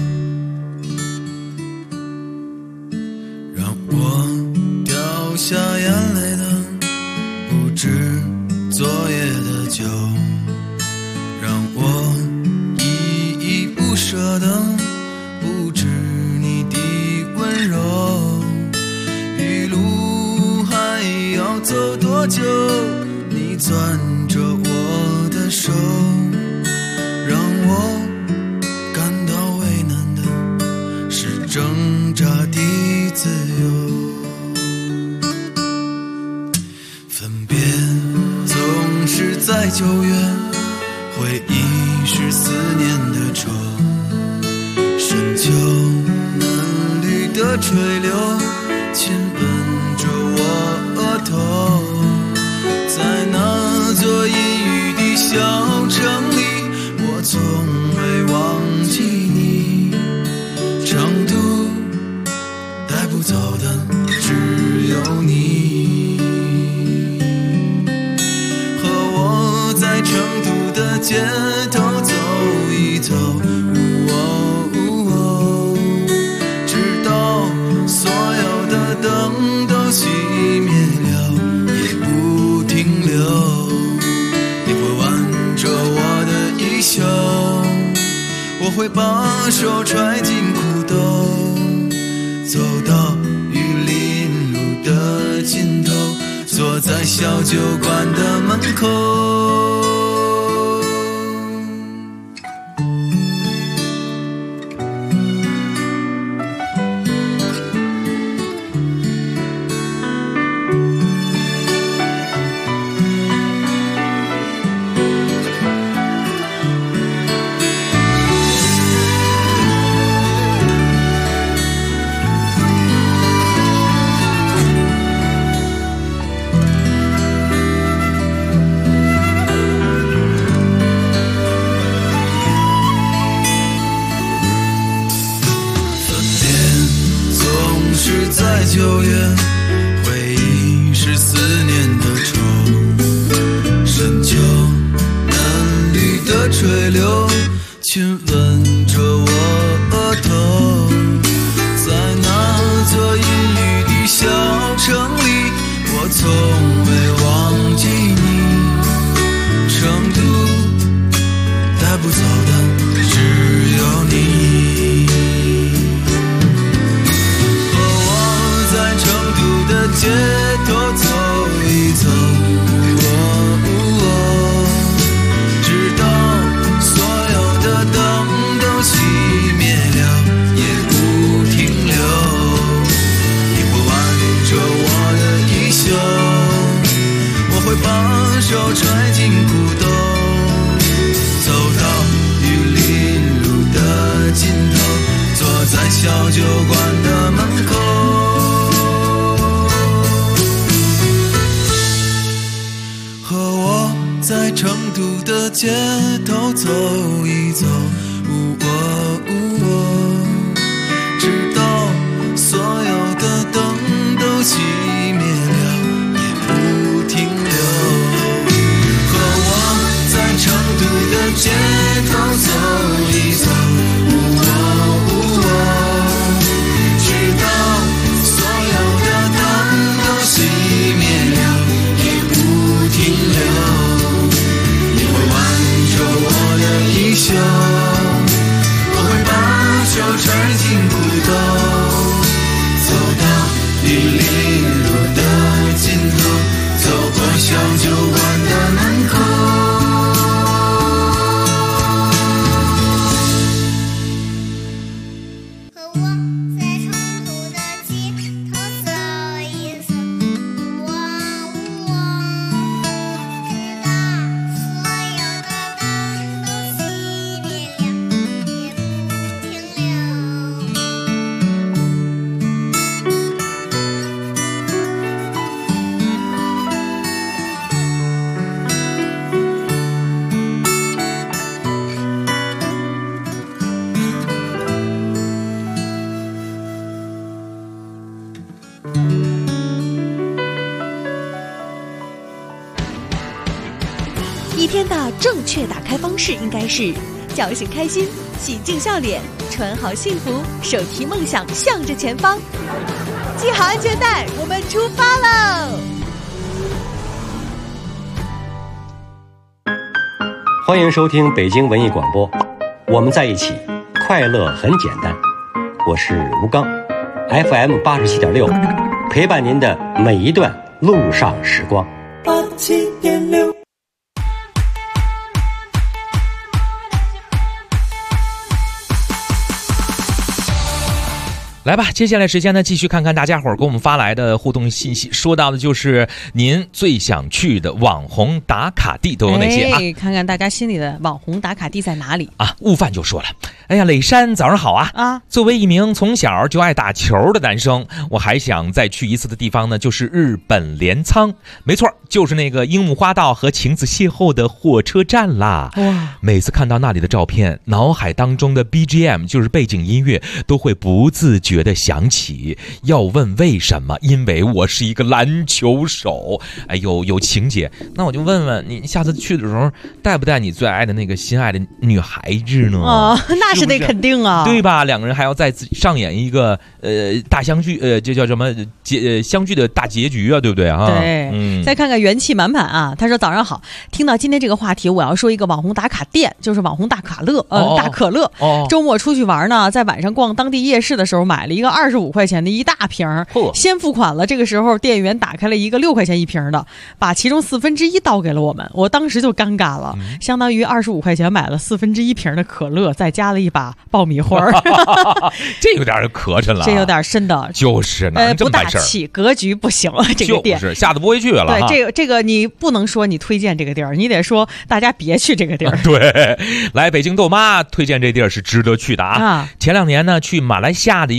M: 我掉下眼泪的不止昨夜的酒，让我依依不舍的不止你的温柔。一路还要走多久？你攥着我的手，让我感到为难的是挣扎的自由。在9月，回忆是思念的愁，深秋嫩绿的垂柳亲吻着我额头，在那座阴雨的小城里，我从未忘记你，长途带不走的只有你。在成都的街头走一走，直到所有的灯都熄灭了，也不停留。你会挽着我的衣袖，我会把手揣进裤兜，走到玉林路的尽头，坐在小酒馆的门口。 水流，亲吻着我额头。在那座阴雨的小城里，我从未忘记你。成都带不走的只有你。和我在成都的街头走一走，直到所有的灯都熄灭了，也不停留。你会挽着我的衣袖，我会把手揣进裤兜，走到玉林路的尽头，坐在小酒馆的门口。和我在成都的街头走一走，直到所有的灯都熄灭了，也不停留。和我在成都的街头走一走，直到所有的灯都熄灭了，也不停留。你会挽着我的衣袖，我会把手揣进裤兜，走到玉林路的尽头，走过小酒馆的门口。
B: 一天的正确打开方式应该是：叫醒开心，洗净笑脸，穿好幸福，手提梦想向着前方。系好安全带，我们出发喽！
N: 欢迎收听北京文艺广播，我们在一起，快乐很简单。我是吴刚 ，FM 87.6，陪伴您的每一段路上时光。
H: 87.6。
E: 来吧，接下来时间呢，继续看看大家伙儿给我们发来的互动信息。说到的就是您最想去的网红打卡地都有哪些啊？
F: 看看大家心里的网红打卡地在哪里
E: 啊？悟饭就说了：“哎呀，磊山早上好啊！
F: 啊，
E: 作为一名从小就爱打球的男生，我还想再去一次的地方呢，就是日本镰仓。没错，就是那个樱木花道和晴子邂逅的火车站啦！哇，每次看到那里的照片，脑海当中的 BGM 就是背景音乐，都会不自觉的想起。要问为什么？因为我是一个篮球手。哎呦，有情节。那我就问问你，下次去的时候带不带你最爱的那个心爱的女孩子呢？
F: 哦，那是得肯定啊，
E: 对吧？两个人还要再上演一个大相聚，这叫什么相聚的大结局啊，对不对啊？
F: 对，再看看元气满满啊，他说早上好，听到今天这个话题，我要说一个网红打卡店，就是网红大可乐，大可乐。周末出去玩呢，在晚上逛当地夜市的时候，买了一个25块钱的一大瓶，先付款了。这个时候店员打开了一个6块钱一瓶的，把其中1/4倒给了我们，我当时就尴尬了，相当于25块钱买了1/4瓶的可乐，再加了一把爆米花
E: 这有点磕碜了，
F: 这有点深的，
E: 就是
F: 不大气，格局不行了，这个店
E: 就是下次不会去了。
F: 对，这个你不能说你推荐这个地儿，你得说大家别去这个地儿。
E: 对，来北京豆妈推荐这地儿是值得去的啊！前2年呢，去马来西亚的一个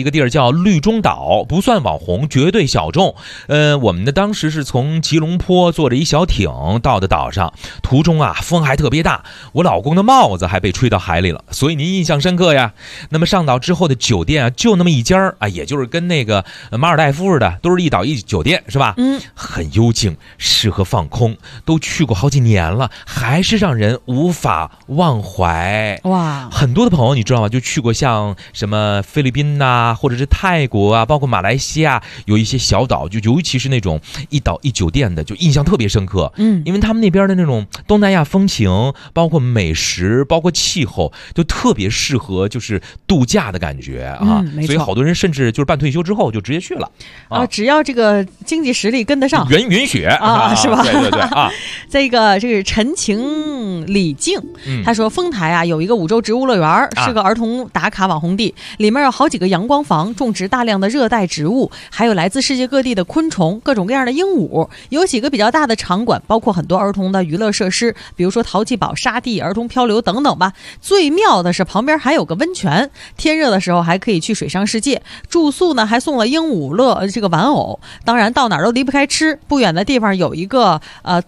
E: 个地儿叫绿中岛，不算网红，绝对小众。我们的当时是从吉隆坡坐着一小艇到的岛上，途中啊风还特别大，我老公的帽子还被吹到海里了，所以您印象深刻呀。那么上岛之后的酒店啊，就那么一家啊，也就是跟那个马尔代夫似的，都是一岛一酒店，是吧？很幽静，适合放空，都去过好几年了，还是让人无法忘怀。
F: 哇，
E: 很多的朋友你知道吗？就去过像什么菲律宾呐，或者是泰国啊，包括马来西亚，有一些小岛，就尤其是那种一岛一酒店的，就印象特别深刻。因为他们那边的那种东南亚风情，包括美食，包括气候，就特别适合就是度假的感觉啊。所以好多人甚至就是办退休之后就直接去了
F: 啊，只要这个经济实力跟得上，
E: 允许
F: 啊，是吧？
E: 对对对啊。
F: 这个是陈情李静，他说丰台啊有一个五洲植物乐园，是个儿童打卡网红地，里面有好几个阳光房，种植大量的热带植物，还有来自世界各地的昆虫，各种各样的鹦鹉，有几个比较大的场馆，包括很多儿童的娱乐设施，比如说淘气堡、沙地、儿童漂流等等吧。最妙的是旁边还有个温泉，天热的时候还可以去水上世界，住宿呢还送了鹦鹉这个玩偶，当然到哪儿都离不开吃，不远的地方有一个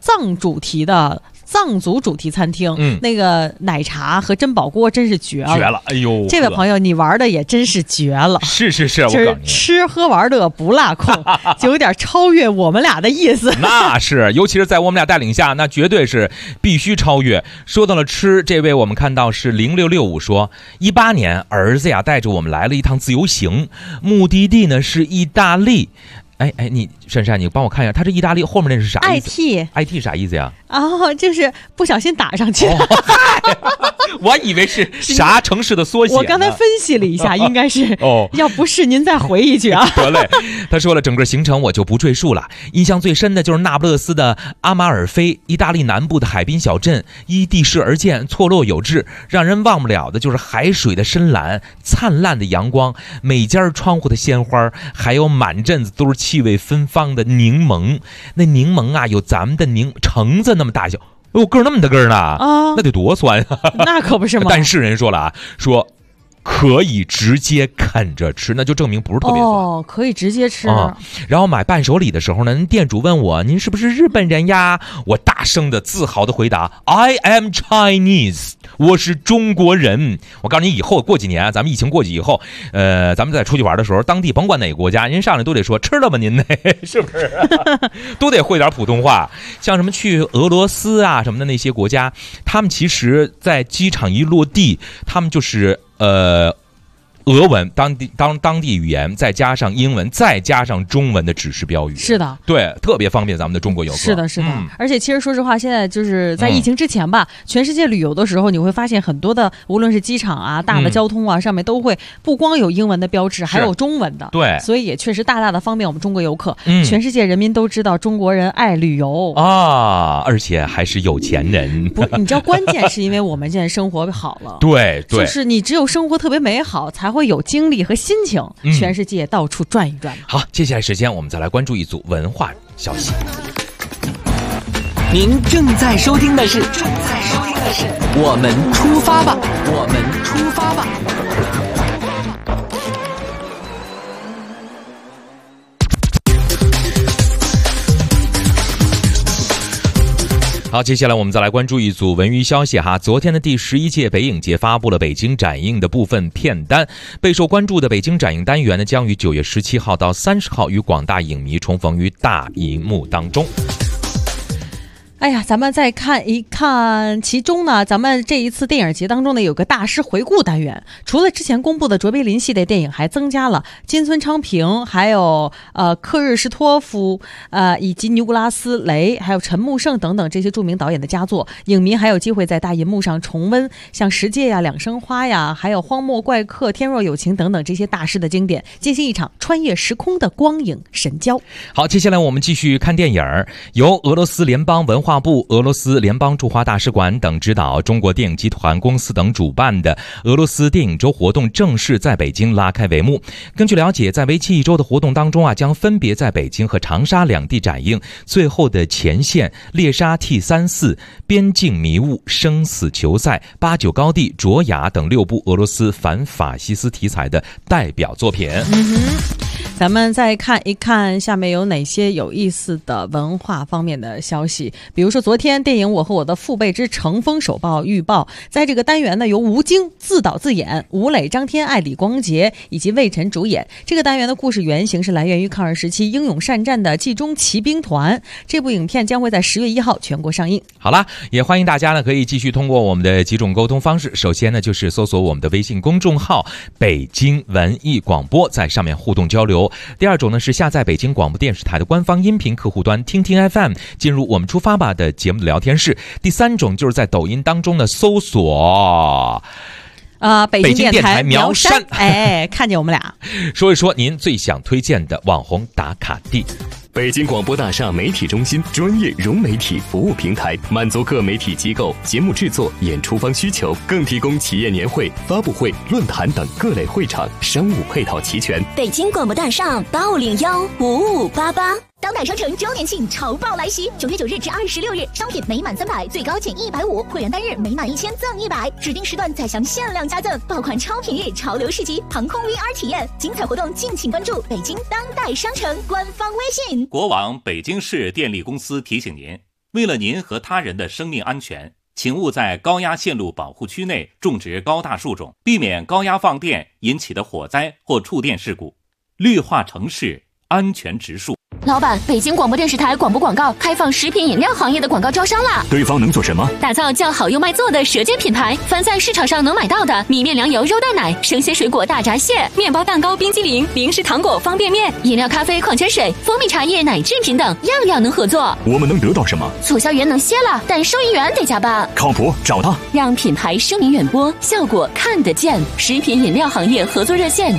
F: 藏族主题餐厅，那个奶茶和珍宝锅真是绝了，
E: 哎呦，
F: 这位朋友你玩的也真是绝了，
E: 是，我告诉你，
F: 吃喝玩乐不落空，就有点超越我们俩的意思。
E: 那是，尤其是在我们俩带领下，那绝对是必须超越。说到了吃，这位我们看到是0665说，18年儿子呀带着我们来了一趟自由行，目的地呢是意大利。你珊珊，你帮我看一下，他这意大利后面那是啥意思 ？IT 啥意思呀？
F: 就是不小心打上去的。
E: 我以为是啥城市的缩写。
F: 我刚才分析了一下，应该是要不是您再回一句啊。
E: 得嘞，他说了整个行程我就不赘述了。印象最深的就是那不勒斯的阿马尔菲，意大利南部的海滨小镇，依地势而建，错落有致。让人忘不了的就是海水的深蓝，灿烂的阳光，每家窗户的鲜花，还有满镇子都是气味芬芳的柠檬。那柠檬啊，有咱们的橙子那么大小，个儿那么大个儿呢啊，那得多酸啊！
F: 那可不是吗？
E: 但是人说了啊，说可以直接啃着吃，那就证明不是特别酸
F: 可以直接吃
E: 然后买伴手礼的时候呢，店主问我您是不是日本人呀？我大声的自豪的回答 I am Chinese， 我是中国人。我告诉你，以后过几年咱们疫情过去以后，咱们再出去玩的时候，当地甭管哪个国家，人上来都得说吃了吗您呢？是不是？都得会点普通话。像什么去俄罗斯啊什么的那些国家，他们其实在机场一落地，他们就是俄文当地语言，再加上英文，再加上中文的指示标语。
F: 是的，
E: 对，特别方便咱们的中国游客。
F: 是的，而且其实说实话，现在就是在疫情之前吧，全世界旅游的时候，你会发现很多的，无论是机场啊、大的交通啊，上面都会不光有英文的标志，还有中文的。
E: 对，
F: 所以也确实大大的方便我们中国游客。全世界人民都知道中国人爱旅游
E: 啊，而且还是有钱人。
F: 不，你知道关键是因为我们现在生活好了。
E: 对，
F: 就是你只有生活特别美好，才会有精力和心情，全世界到处转一转。
E: 好，接下来时间我们再来关注一组文化消息。
C: 您正在收听的是我们出发吧，我们出发吧。
E: 好，接下来我们再来关注一组文娱消息哈。昨天的第11届北影节发布了北京展映的部分片单，备受关注的北京展映单元呢，将于9月17号到30号与广大影迷重逢于大荧幕当中。
F: 哎呀，咱们再看一看，其中呢，咱们这一次电影节当中呢，有个大师回顾单元。除了之前公布的卓别林系列电影，还增加了金村昌平，还有克日什托夫，以及尼古拉斯雷，还有陈木胜等等这些著名导演的佳作。影迷还有机会在大银幕上重温像《十戒》呀、《两生花》呀，还有《荒漠怪客》、《天若有情》等等这些大师的经典，进行一场穿越时空的光影神交。
E: 好，接下来我们继续看电影，由俄罗斯联邦文化化部、俄罗斯联邦驻华大使馆等指导，中国电影集团公司等主办的俄罗斯电影周活动正式在北京拉开帷幕。根据了解，在为期1周的活动当中将分别在北京和长沙两地展映《最后的前线》、《猎杀 T-34》、《边境迷雾》、《生死球赛》、《八九高地》、《卓雅》等6部俄罗斯反法西斯题材的代表作品。
F: 咱们再看一看下面有哪些有意思的文化方面的消息。比如说昨天电影《我和我的父辈之乘风首报》预报，在这个单元呢，由吴京自导自演，吴磊、张天爱、李光洁以及魏晨主演。这个单元的故事原型是来源于抗日时期英勇善战的冀中骑兵团。这部影片将会在10月1号全国上映。
E: 好了，也欢迎大家呢可以继续通过我们的几种沟通方式。首先呢，就是搜索我们的微信公众号北京文艺广播，在上面互动交流。第二种呢，是下载北京广播电视台的官方音频客户端听听 FM， 进入我们出发吧的节目的聊天室。第三种就是在抖音当中呢搜索
F: 北京电台苗山，看见我们俩。
E: 说一说您最想推荐的网红打卡地。
C: 北京广播大厦媒体中心专业融媒体服务平台，满足各媒体机构节目制作、演出方需求，更提供企业年会、发布会、论坛等各类会场，商务配套齐全。
I: 北京广播大厦报0105588。当代商城周年庆潮爆来袭，9月9日至26日，商品每满300最高减150，会员单日每满1000赠100，指定时段再享限量加赠，爆款超品日、潮流市集、航空 VR 体验，精彩活动敬请关注北京当代商城官方微信。
O: 国网北京市电力公司提醒您，为了您和他人的生命安全，请勿在高压线路保护区内种植高大树种，避免高压放电引起的火灾或触电事故。绿化城市，安全植树。
G: 老板，北京广播电视台广播广告开放食品饮料行业的广告招商啦！
C: 对方能做什么？
G: 打造叫好又卖座的舌尖品牌，凡在市场上能买到的米面粮油肉蛋奶、生鲜水果大闸蟹、面包蛋糕、冰激凌、零食糖果、方便面、饮料、咖啡、矿泉水、蜂蜜茶叶、奶制品等，样样能合作。
C: 我们能得到什么？
G: 促销员能歇了，但收银员得加班。
C: 靠谱，找他，
G: 让品牌声名远播，效果看得见。食品饮料行业合作热线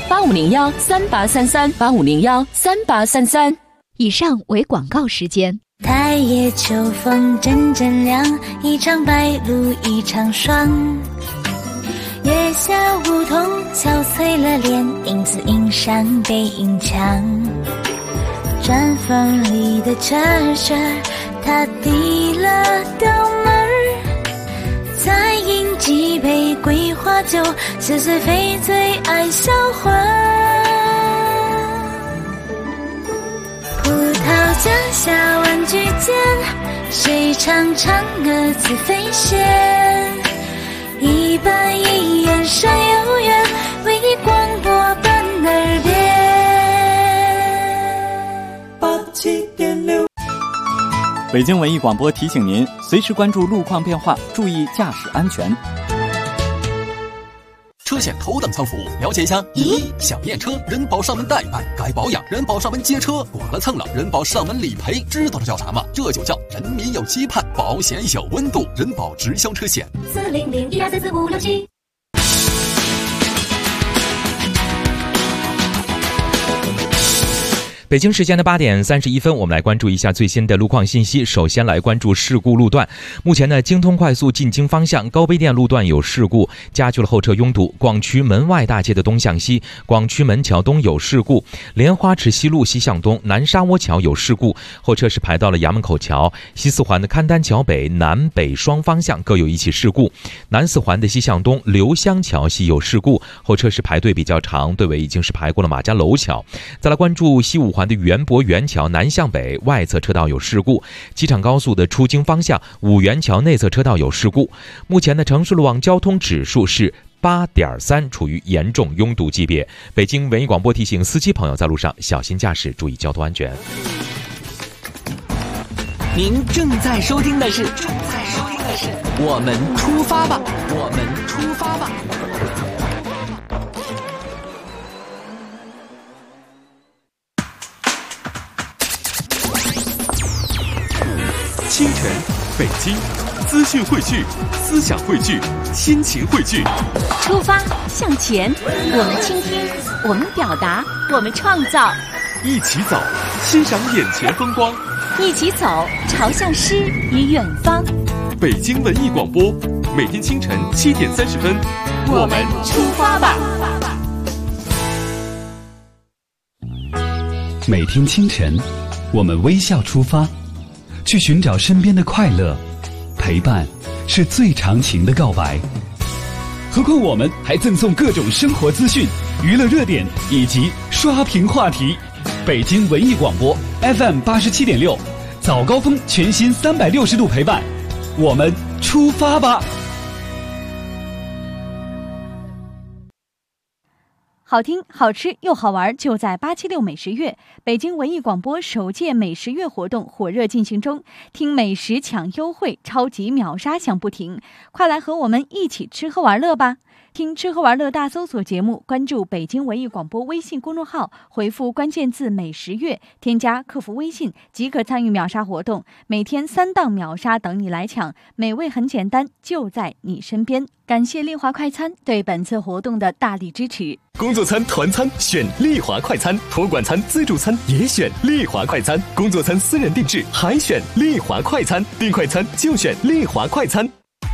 G: 8501-3833，8501-3833。以上为广告时间。
P: 太夜秋风阵阵凉，一场白露一场霜。月下梧桐憔悴了脸，影子映上背影墙。砖缝里的车车，他递了刀门，再饮几杯桂花酒，似是非最爱销魂。葡萄架下玩具间，谁唱嫦娥自飞仙？一板一眼山有缘，为你广播伴耳边。87.6。
J: 北京文艺广播提醒您，随时关注路况变化，注意驾驶安全。
Q: 车险头等舱服务，了解一下。1. 想验车，人保上门代办；该保养，人保上门接车；剐了蹭了，人保上门理赔。知道这叫啥吗？这就叫人民有期盼，保险有温度。人保直销车险。
I: 40012344567。
E: 北京时间的8点31分，我们来关注一下最新的路况信息。首先来关注事故路段。目前呢，京通快速进京方向高碑店路段有事故，加剧了后车拥堵。广渠门外大街的东向西，广渠门桥东有事故。莲花池西路西向东南沙窝桥有事故，后车是排到了衙门口桥。西四环的勘丹桥北南北双方向各有一起事故。南四环的西向东刘香桥西有事故，后车是排队比较长，队尾已经是排过了马家楼桥。再来关注西五环的园博园桥南向北外侧车道有事故，机场高速的出京方向五元桥内侧车道有事故。目前的城市路网交通指数是8.3，处于严重拥堵级别。北京文艺广播提醒司机朋友在路上小心驾驶，注意交通安全。
R: 您正在收听的是我们出发吧，我们出发吧。
L: 清晨，北京，资讯汇聚，思想汇聚，心情汇聚。
S: 出发，向前，我们倾听，我们表达，我们创造。
L: 一起走，欣赏眼前风光，
S: 一起走，朝向诗与远方。
C: 北京文艺广播，每天清晨7点30分，
S: 我们出发吧。
T: 每天清晨，我们微笑出发，去寻找身边的快乐。陪伴是最长情的告白。何况我们还赠送各种生活资讯、娱乐热点以及刷屏话题。北京文艺广播 FM 87.6，早高峰全新360度陪伴，我们出发吧。
B: 好听、好吃又好玩，就在876美食月。北京文艺广播首届美食月活动火热进行中，听美食抢优惠，超级秒杀响不停，快来和我们一起吃喝玩乐吧！听吃喝玩乐大搜索节目，关注北京文艺广播微信公众号，回复关键字美食月，添加客服微信即可参与秒杀活动，每天3档秒杀等你来抢，美味很简单，就在你身边。感谢丽华快餐对本次活动的大力支持。
C: 工作餐、团餐选丽华快餐，托管餐、自助餐也选丽华快餐，工作餐私人定制还选丽华快餐，订快餐就选丽华快餐。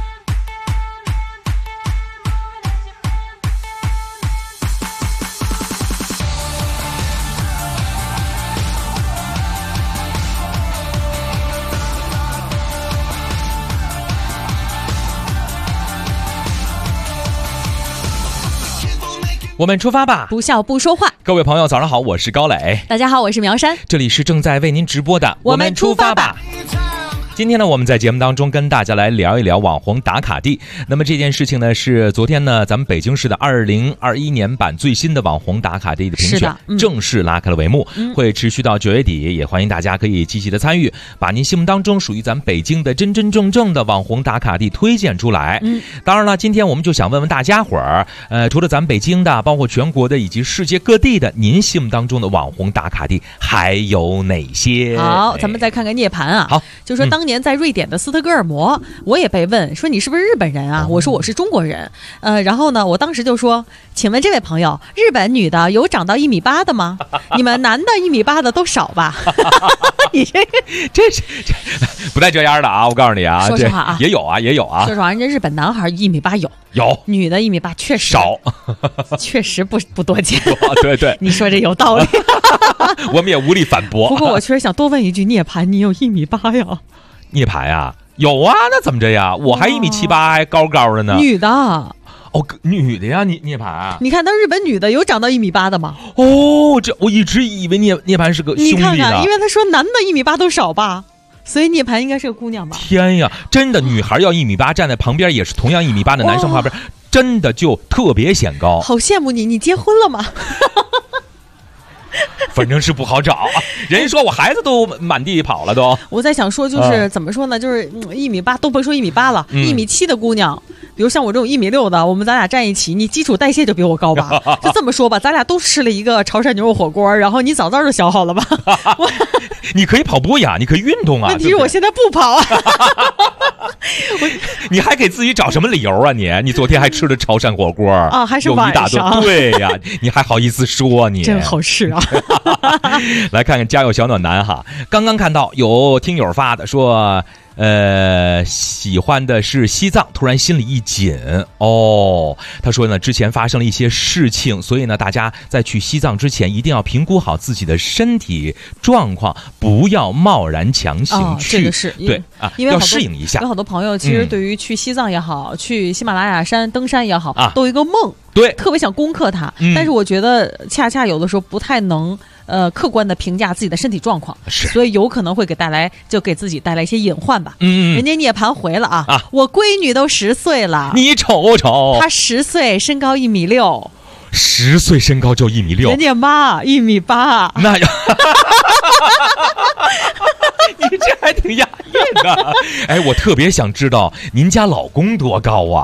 E: 我们出发吧，
F: 不笑不说话。
E: 各位朋友早上好，我是高磊。
F: 大家好，我是苗山。
E: 这里是正在为您直播的我们出发吧。今天呢，我们在节目当中跟大家来聊一聊网红打卡地。那么这件事情呢，是昨天呢，咱们北京市的2021年版最新的网红打卡地的评选正式拉开了帷幕，会持续到9月底，也欢迎大家可以积极的参与，把您心目当中属于咱们北京的真真正正的网红打卡地推荐出来。当然了，今天我们就想问问大家伙儿，除了咱们北京的，包括全国的以及世界各地的，您心目当中的网红打卡地还有哪些？
F: 好，咱们再看看涅槃啊。
E: 好，
F: 就说当年在瑞典的斯德哥尔摩，我也被问说你是不是日本人啊？我说我是中国人。然后呢，我当时就说，请问这位朋友，日本女的有长到1.8米的吗？你们男的1.8米的都少吧？你
E: 这是不带这样的啊！我告诉你啊，
F: 说实话啊，
E: 也有啊，也有啊。
F: 说实话，人家日本男孩1.8米有，女的1.8米确实
E: 少，
F: 确实不多见。
E: 对对，
F: 你说这有道理，
E: 我们也无力反驳。
F: 不过我确实想多问一句，涅槃，你有1.8米呀？
E: 涅槃啊，有啊，那怎么着呀？我还1.78米，还高高的呢。
F: 女的哦，
E: 女的呀，涅槃啊。
F: 你看，那日本女的有长到1.8米的吗？
E: 哦，这我一直以为涅槃是个兄弟呢。
F: 你看看，因为他说男的1.8米都少吧，所以涅槃应该是个姑娘吧？
E: 天呀，真的，女孩要1.8米，站在旁边也是同样1.8米的男生旁边，真的就特别显高。
F: 好羡慕你，你结婚了吗？
E: 反正是不好找，人说我孩子都满地跑了都。
F: 我在想说，就是怎么说呢？就是1.8米，都别说1.8米了，1.7米的姑娘，比如像我这种1.6米的，咱俩站一起，你基础代谢就比我高吧？就这么说吧，咱俩都吃了一个潮汕牛肉火锅，然后你早就消耗了吧？
E: 你可以跑步呀，你可以运动啊。
F: 问题是我现在不跑啊。
E: 你还给自己找什么理由啊？你昨天还吃了潮汕火锅
F: 啊，还是晚上？
E: 对呀，你还好意思说你？
F: 真好吃啊！
E: 来看看家有小暖男哈，刚刚看到有听友发的说，喜欢的是西藏，突然心里一紧哦。他说呢，之前发生了一些事情，所以呢，大家在去西藏之前一定要评估好自己的身体状况，不要贸然强行去。
F: 这个是
E: 对啊，
F: 因为
E: 要适应一下。
F: 有好多朋友其实对于去西藏也好，去喜马拉雅山登山也好，都有一个梦，
E: 对，
F: 特别想攻克它。但是我觉得恰恰有的时候不太能。客观的评价自己的身体状况，所以有可能会给自己带来一些隐患吧。人家涅槃回了啊，我闺女都10岁了，
E: 你瞅瞅，
F: 她10岁，身高1.6米
E: ，10岁身高就1.6米，
F: 人家妈1.8米，
E: 那呀。你这还挺押韵的。哎，我特别想知道您家老公多高啊？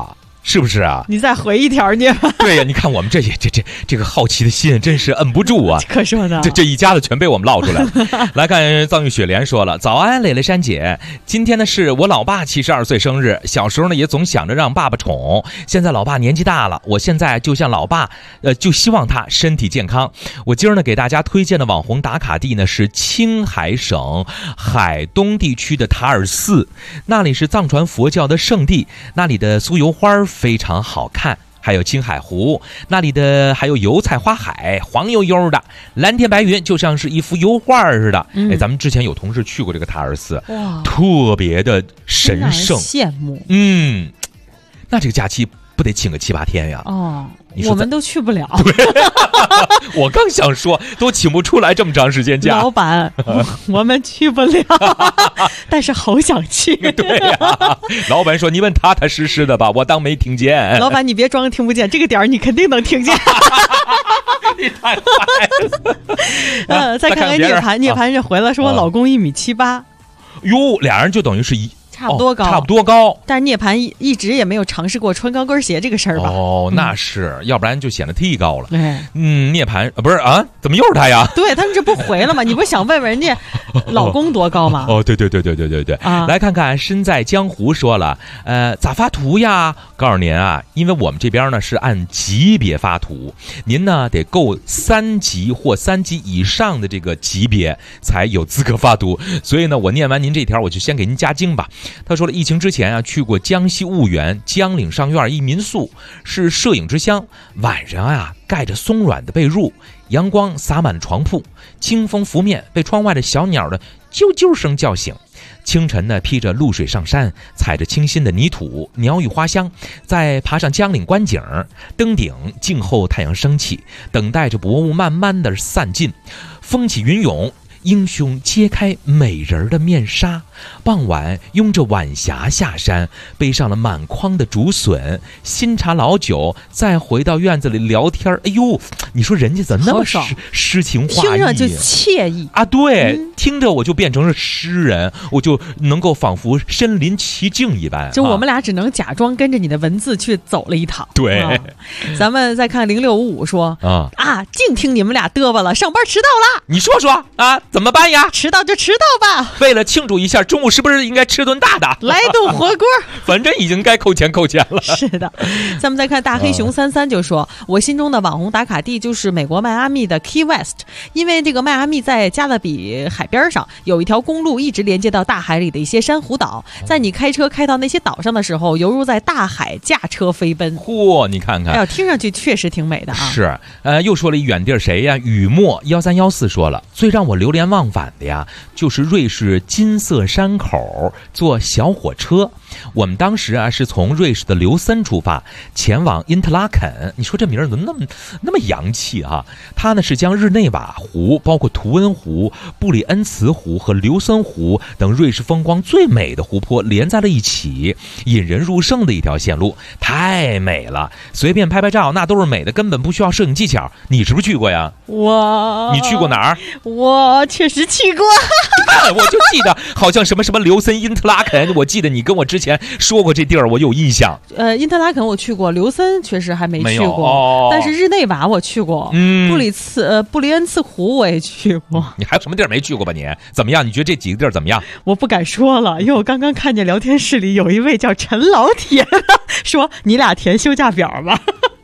E: 是不是啊？
F: 你再回一条呢？
E: 对呀，你看我们这个好奇的心真是摁不住啊！
F: 可说呢，
E: 这一家子全被我们唠出来了。来看藏玉雪莲说了：早安，蕾蕾珊姐，今天呢是我老爸72岁生日。小时候呢也总想着让爸爸宠，现在老爸年纪大了，我现在就像老爸，就希望他身体健康。我今儿呢给大家推荐的网红打卡地呢是青海省海东地区的塔尔寺，那里是藏传佛教的圣地，那里的酥油花非常好看，还有青海湖，那里的还有油菜花海，黄油油的，蓝天白云，就像是一幅油画似的。咱们之前有同事去过这个塔尔寺，特别的神圣，
F: 羡慕。
E: 那这个假期不得请个7、8天呀？
F: 我们都去不了。
E: 我刚想说，都请不出来这么长时间假。
F: 老板，我们去不了，但是好想去。
E: 对呀，老板说你们踏踏实实的吧，我当没听见。
F: 老板，你别装听不见，这个点儿你肯定能听见。
E: 你太坏
F: 了。再看看涅槃，涅槃这回来说我老公1.78米。
E: 哟，俩人就等于是
F: 差不多高，
E: 差不多高。
F: 但是涅槃一直也没有尝试过穿高跟鞋这个事儿吧？
E: 那是，要不然就显得忒高了。涅槃不是啊？怎么又是他呀？
F: 对，他们这不回了吗？你不是想问问人家老公多高吗？
E: 对。来看看身在江湖说了，咋发图呀？告诉您啊，因为我们这边呢是按级别发图，您呢得够3级或3级以上的这个级别才有资格发图。所以呢，我念完您这条，我就先给您加精吧。他说了，疫情之前啊，去过江西婺源江岭上院一民宿，是摄影之乡。晚上啊，盖着松软的被褥，阳光洒满了床铺，清风拂面，被窗外的小鸟的啾啾声叫醒。清晨呢，披着露水上山，踩着清新的泥土，鸟语花香，再爬上江岭观景，登顶静候太阳升起，等待着薄雾慢慢的散尽，风起云涌，英雄揭开美人的面纱。傍晚拥着晚霞下山，背上了满筐的竹笋，新茶老酒，再回到院子里聊天。哎呦，你说人家怎么那么诗情画意，
F: 听着就惬意
E: 啊！对，听着我就变成了诗人，我就能够仿佛身临其境一般。
F: 就我们俩只能假装跟着你的文字去走了一趟。
E: 对，
F: 咱们再看0655说净听你们俩嘚吧了，上班迟到了。
E: 你说说啊，怎么办呀？
F: 迟到就迟到吧。
E: 为了庆祝一下，中午是不是应该吃顿大的？
F: 来顿火锅。
E: 反正已经该扣钱了。
F: 是的，咱们再看大黑熊33就说，我心中的网红打卡地就是美国迈阿密的 Key West， 因为这个迈阿密在加勒比海边上有一条公路一直连接到大海里的一些珊瑚岛，在你开车开到那些岛上的时候，犹如在大海驾车飞奔。
E: 嚯，你看看，
F: 哎呦，听上去确实挺美的啊。
E: 是，又说了一远地儿谁呀？雨墨1314说了，最让我流连忘返的呀，就是瑞士金色山口坐小火车。我们当时啊是从瑞士的刘森出发，前往因特拉肯。你说这名儿怎么那么洋气啊？它呢是将日内瓦湖，包括图恩湖、布里恩茨湖和刘森湖等瑞士风光最美的湖泊连在了一起，引人入胜的一条线路，太美了。随便拍拍照那都是美的，根本不需要摄影技巧。你是不是去过呀？你去过哪儿？
F: 我确实去过。
E: 我就记得好像什么刘森因特拉肯，我记得你跟我之前说过这地儿，我有印象。
F: 因特拉肯我去过，刘森确实还没去过，但是日内瓦我去过，布里恩茨湖我也去过。
E: 你还有什么地儿没去过吧？你怎么样？你觉得这几个地儿怎么样？
F: 我不敢说了，因为我刚刚看见聊天室里有一位叫陈老铁的说，你俩填休假表吧。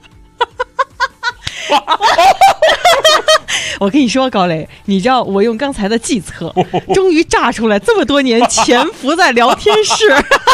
F: 我跟你说，高磊，你知道我用刚才的计策，终于炸出来这么多年潜伏在聊天室。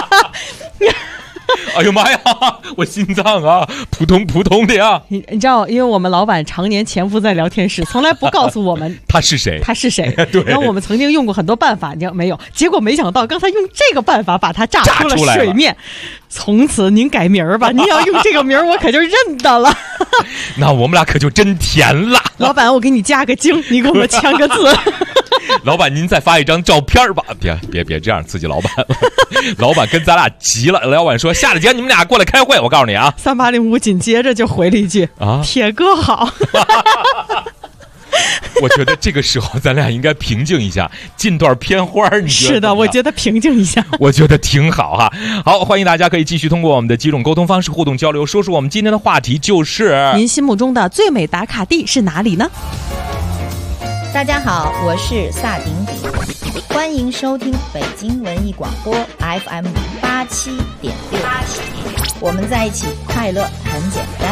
E: 哎呦妈呀，我心脏啊扑通扑通的呀！
F: 你知道，因为我们老板常年潜伏在聊天室，从来不告诉我们
E: 他是谁。
F: 对。然后我们曾经用过很多办法，你知道没有？结果没想到刚才用这个办法把他炸出了水面。从此您改名儿吧，您要用这个名儿，我可就认得了。
E: 那我们俩可就真甜了。
F: 老板，我给你加个精，你给我签个字。
E: 老板，您再发一张照片吧。别这样刺激老板了。老板跟咱俩急了。老板说，下了节你们俩过来开会。我告诉你啊，
F: 3805紧接着就回了一句铁哥好。
E: 我觉得这个时候咱俩应该平静一下，进段片花，你觉得？
F: 是的，我觉得平静一下，
E: 我觉得挺好哈。好，欢迎大家可以继续通过我们的几种沟通方式互动交流，说说我们今天的话题就是
F: 您心目中的最美打卡地是哪里呢？
U: 大家好，我是萨顶顶，欢迎收听北京文艺广播 FM 87.6，我们在一起，快乐很简单。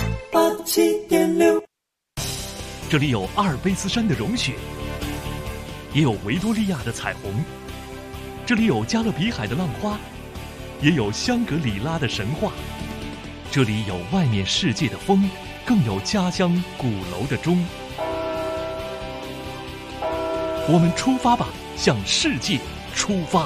H: 87.6，
A: 这里有阿尔卑斯山的融雪，也有维多利亚的彩虹，这里有加勒比海的浪花，也有香格里拉的神话，这里有外面世界的风，更有家乡鼓楼的钟。我们出发吧，向世界出发。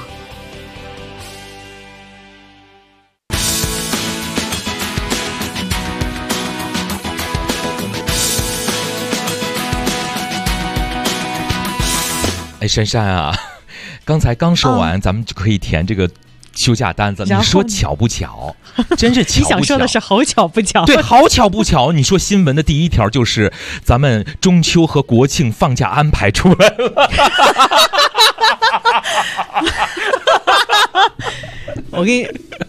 E: 哎，珊珊啊，刚才刚说完，咱们就可以填这个休假单子。你说巧不巧？真是巧不巧？
F: 你想说的是好巧不巧？
E: 对，好巧不巧。你说新闻的第一条就是咱们中秋和国庆放假安排出来了。
F: 我给你，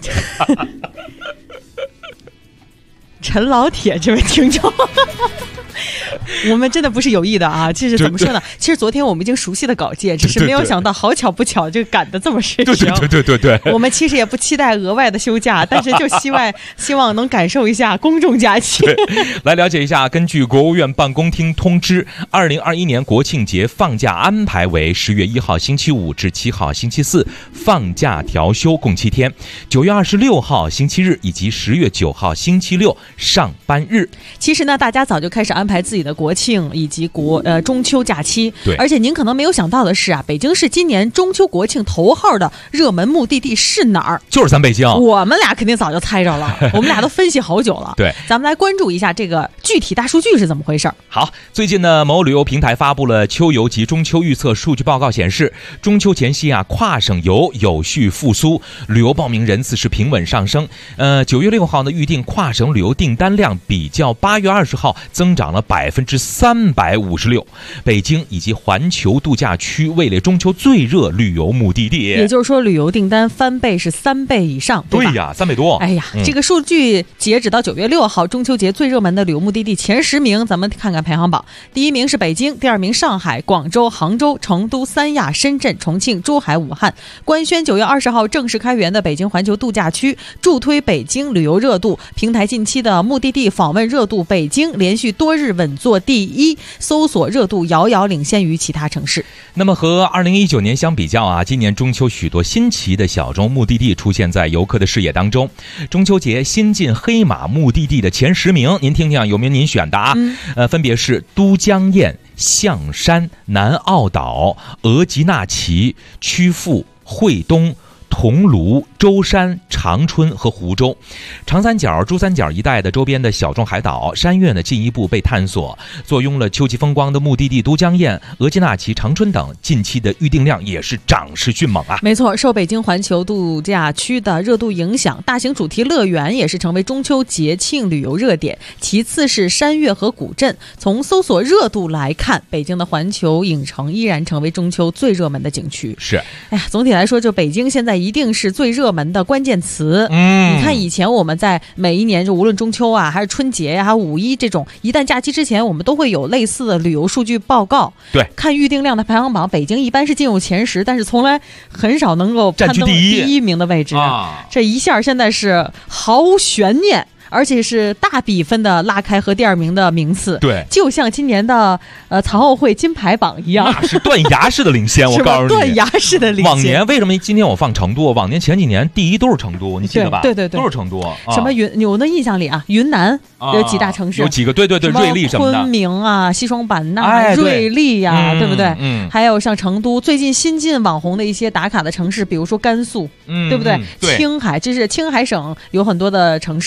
F: 陈老铁这位听众。我们真的不是有意的啊！其实怎么说呢？其实昨天我们已经熟悉了稿件，只是没有想到好巧不巧就赶得这么时情。
E: 对。
F: 我们其实也不期待额外的休假，但是就希望能感受一下公众假期。
E: 来了解一下，根据国务院办公厅通知，2021年国庆节放假安排为10月1号星期五至7号星期四放假调休共7天，9月26号星期日以及10月9号星期六上班日。
F: 其实呢，大家早就开始安排自己的国庆以及中秋假期。
E: 对，
F: 而且您可能没有想到的是啊，北京市今年中秋国庆头号的热门目的地是哪儿？
E: 就是咱北京。
F: 我们俩肯定早就猜着了，我们俩都分析好久了。
E: 对，
F: 咱们来关注一下这个具体大数据是怎么回事。
E: 好，最近呢，某旅游平台发布了秋游及中秋预测数据报告，显示中秋前夕啊，跨省游有序复苏，旅游报名人次是平稳上升。9月6号呢，预定跨省旅游订单量比较8月20号增长了356%，北京以及环球度假区位列中秋最热旅游目的地。
F: 也就是说，旅游订单翻倍是3倍以上，对吧？
E: 对呀，3倍多。
F: 哎呀，这个数据截止到9月6号，中秋节最热门的旅游目的地前10名，咱们看看排行榜。第1名是北京，第2名上海、广州、杭州、成都、三亚、深圳、重庆、珠海、武汉。官宣9月20号正式开园的北京环球度假区，助推北京旅游热度。平台近期的目的地访问热度，北京连续多日稳坐第1，搜索热度遥遥领先于其他城市。
E: 那么和2019年相比较啊，今年中秋许多新奇的小众目的地出现在游客的视野当中。中秋节新晋黑马目的地的前10名，您听听有没有您选的啊？分别是都江堰、象山、南澳岛、额济纳旗、曲阜、惠东、桐庐、舟山、长春和湖州。长三角、珠三角一带的周边的小众海岛山岳呢，进一步被探索。坐拥了秋季风光的目的地都江堰、额济纳旗、长春等，近期的预订量也是涨势迅猛啊！
F: 没错，受北京环球度假区的热度影响，大型主题乐园也是成为中秋节庆旅游热点。其次是山岳和古镇。从搜索热度来看，北京的环球影城依然成为中秋最热门的景区。
E: 是，
F: 哎呀，总体来说，就北京现在一定是最热门的关键词。你看以前我们在每一年，就无论中秋啊，还是春节呀，还有五一这种一旦假期之前，我们都会有类似的旅游数据报告。
E: 对，
F: 看预订量的排行榜，北京一般是进入前10，但是从来很少能够
E: 占据第
F: 一名的位置啊。这一下现在是毫无悬念。而且是大比分的拉开和第2名的名次，
E: 对，
F: 就像今年的残奥会金牌榜一样，
E: 那是断崖式的领先。我告诉你，
F: 断崖式的领先。
E: 往年为什么今天我放成都？往年前几年第1都是成都，你记得吧？
F: 对，
E: 都是成都。
F: 什么我的印象里啊，云南有几大城市，
E: 有几个对，瑞丽什么的，
F: 昆明啊、西双版纳、瑞丽呀，对不对？还有像成都，最近新晋网红的一些打卡的城市，比如说甘肃，对不对？青海，这是青海省有很多的城市，还有甘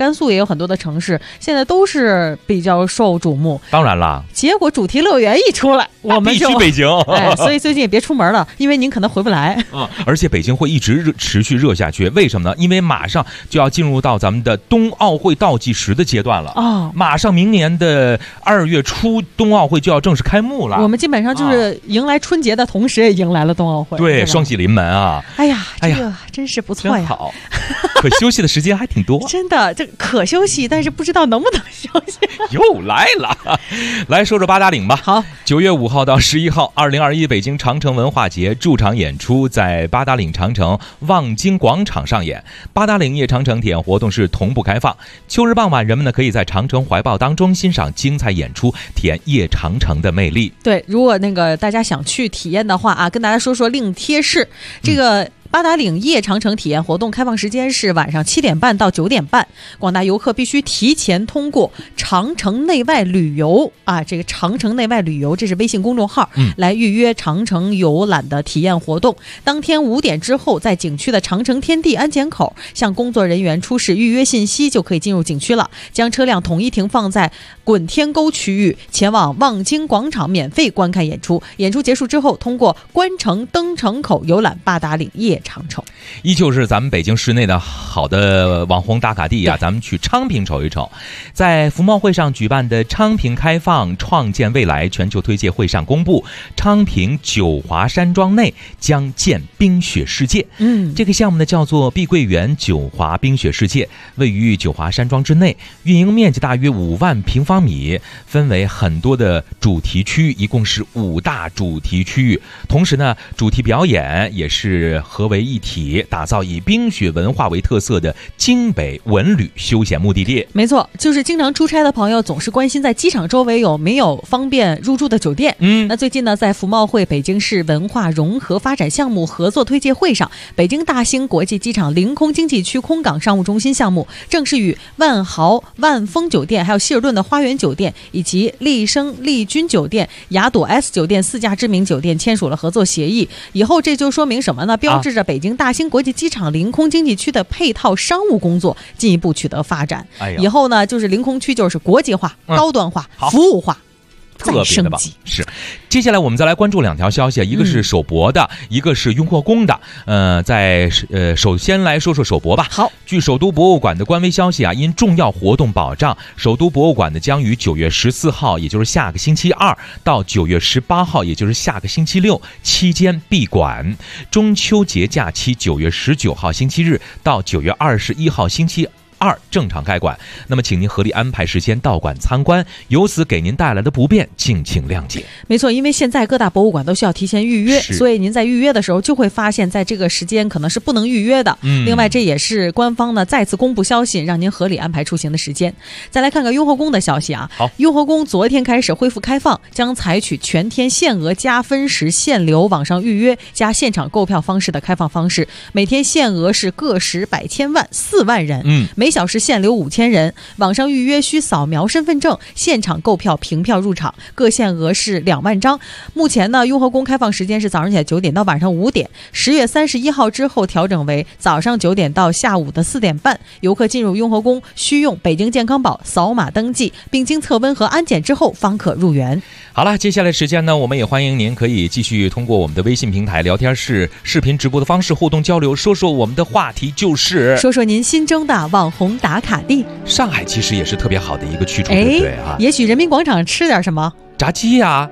F: 甘肃也有很多的城市，现在都是比较受瞩目。
E: 当然啦，
F: 结果主题乐园一出来，我们就
E: 必须北京。
F: 所以最近也别出门了，因为您可能回不来。
E: 而且北京会一直持续热下去，为什么呢？因为马上就要进入到咱们的冬奥会倒计时的阶段了。马上明年的2月初，冬奥会就要正式开幕了。
F: 我们基本上就是迎来春节的同时，也迎来了冬奥会。
E: 对，双喜临门啊！
F: 哎呀，这个真是不错呀。
E: 好，可休息的时间还挺多。
F: 真的，这可休息，但是不知道能不能休息。
E: 又来了，来说说八达岭吧。
F: 好
E: ，9月5号到11号，2021北京长城文化节驻场演出在八达岭长城望京广场上演。八达岭夜长城体验活动是同步开放。秋日傍晚，人们呢可以在长城怀抱当中欣赏精彩演出，体验夜长城的魅力。
F: 对，如果大家想去体验的话啊，跟大家说说另贴士，这个八达岭夜长城体验活动开放时间是晚上7点半到9点半，广大游客必须提前通过长城内外旅游啊，这个长城内外旅游这是微信公众号，来预约长城游览的体验活动。当天5点之后，在景区的长城天地安检口向工作人员出示预约信息，就可以进入景区了。将车辆统一停放在滚天沟区域，前往望京广场免费观看演出。演出结束之后，通过关城登城口游览八达岭夜长城。
E: 依旧是咱们北京市内的好的网红打卡地啊，咱们去昌平瞅一瞅。在服贸会上举办的昌平开放创建未来全球推介会上公布，昌平九华山庄内将建冰雪世界。这个项目呢叫做碧桂园九华冰雪世界，位于九华山庄之内，运营面积大约5万平方米，分为很多的主题区，一共是5大主题区域。同时呢，主题表演也是合为一体，打造以冰雪文化为特色的京北文旅休闲目的地。
F: 没错，就是经常出差的朋友总是关心在机场周围有没有方便入住的酒店。那最近呢，在服贸会北京市文化融合发展项目合作推介会上，北京大兴国际机场临空经济区空港商务中心项目正式与万豪、万丰酒店、还有希尔顿的花园酒店以及丽笙、丽君酒店、雅朵 S 酒店4家知名酒店签署了合作协议。以后这就说明什么呢？标志着北京大兴国际机场临空经济区的配套商务工作进一步取得发展。以后呢，就是临空区就是国际化、高端化、服务化。
E: 特别的棒，是。接下来我们再来关注2条消息，一个是首博的，一个是雍和宫的。首先来说说首博吧。
F: 好，
E: 据首都博物馆的官微消息啊，因重要活动保障，首都博物馆呢将于9月14号，也就是下个星期二，到9月18号，也就是下个星期六期间闭馆。中秋节假期9月19号星期日到9月21号星期2正常开馆，那么请您合理安排时间到馆参观，由此给您带来的不便敬请谅解。
F: 没错，因为现在各大博物馆都需要提前预约，所以您在预约的时候就会发现在这个时间可能是不能预约的。另外这也是官方呢再次公布消息，让您合理安排出行的时间。再来看看雍和宫的消息啊。好，雍和宫昨天开始恢复开放，将采取全天限额加分时限流网上预约加现场购票方式的开放方式，每天限额是个十百千万4万人，每小时限流5000人，网上预约需扫描身份证，现场购票凭票入场，各限额是2万张。目前呢，雍和宫开放时间是早上起来9点到晚上5点，10月31号之后调整为早上9点到下午的4点半。游客进入雍和宫需用北京健康宝扫码登记，并经测温和安检之后方可入园。
E: 好了，接下来时间呢，我们也欢迎您可以继续通过我们的微信平台聊天室视频直播的方式互动交流，说说我们的话题就是
F: 说说您心中的网红打卡地。
E: 上海其实也是特别好的一个去处，对不对啊？
F: 也许人民广场吃点什么
E: 炸鸡呀。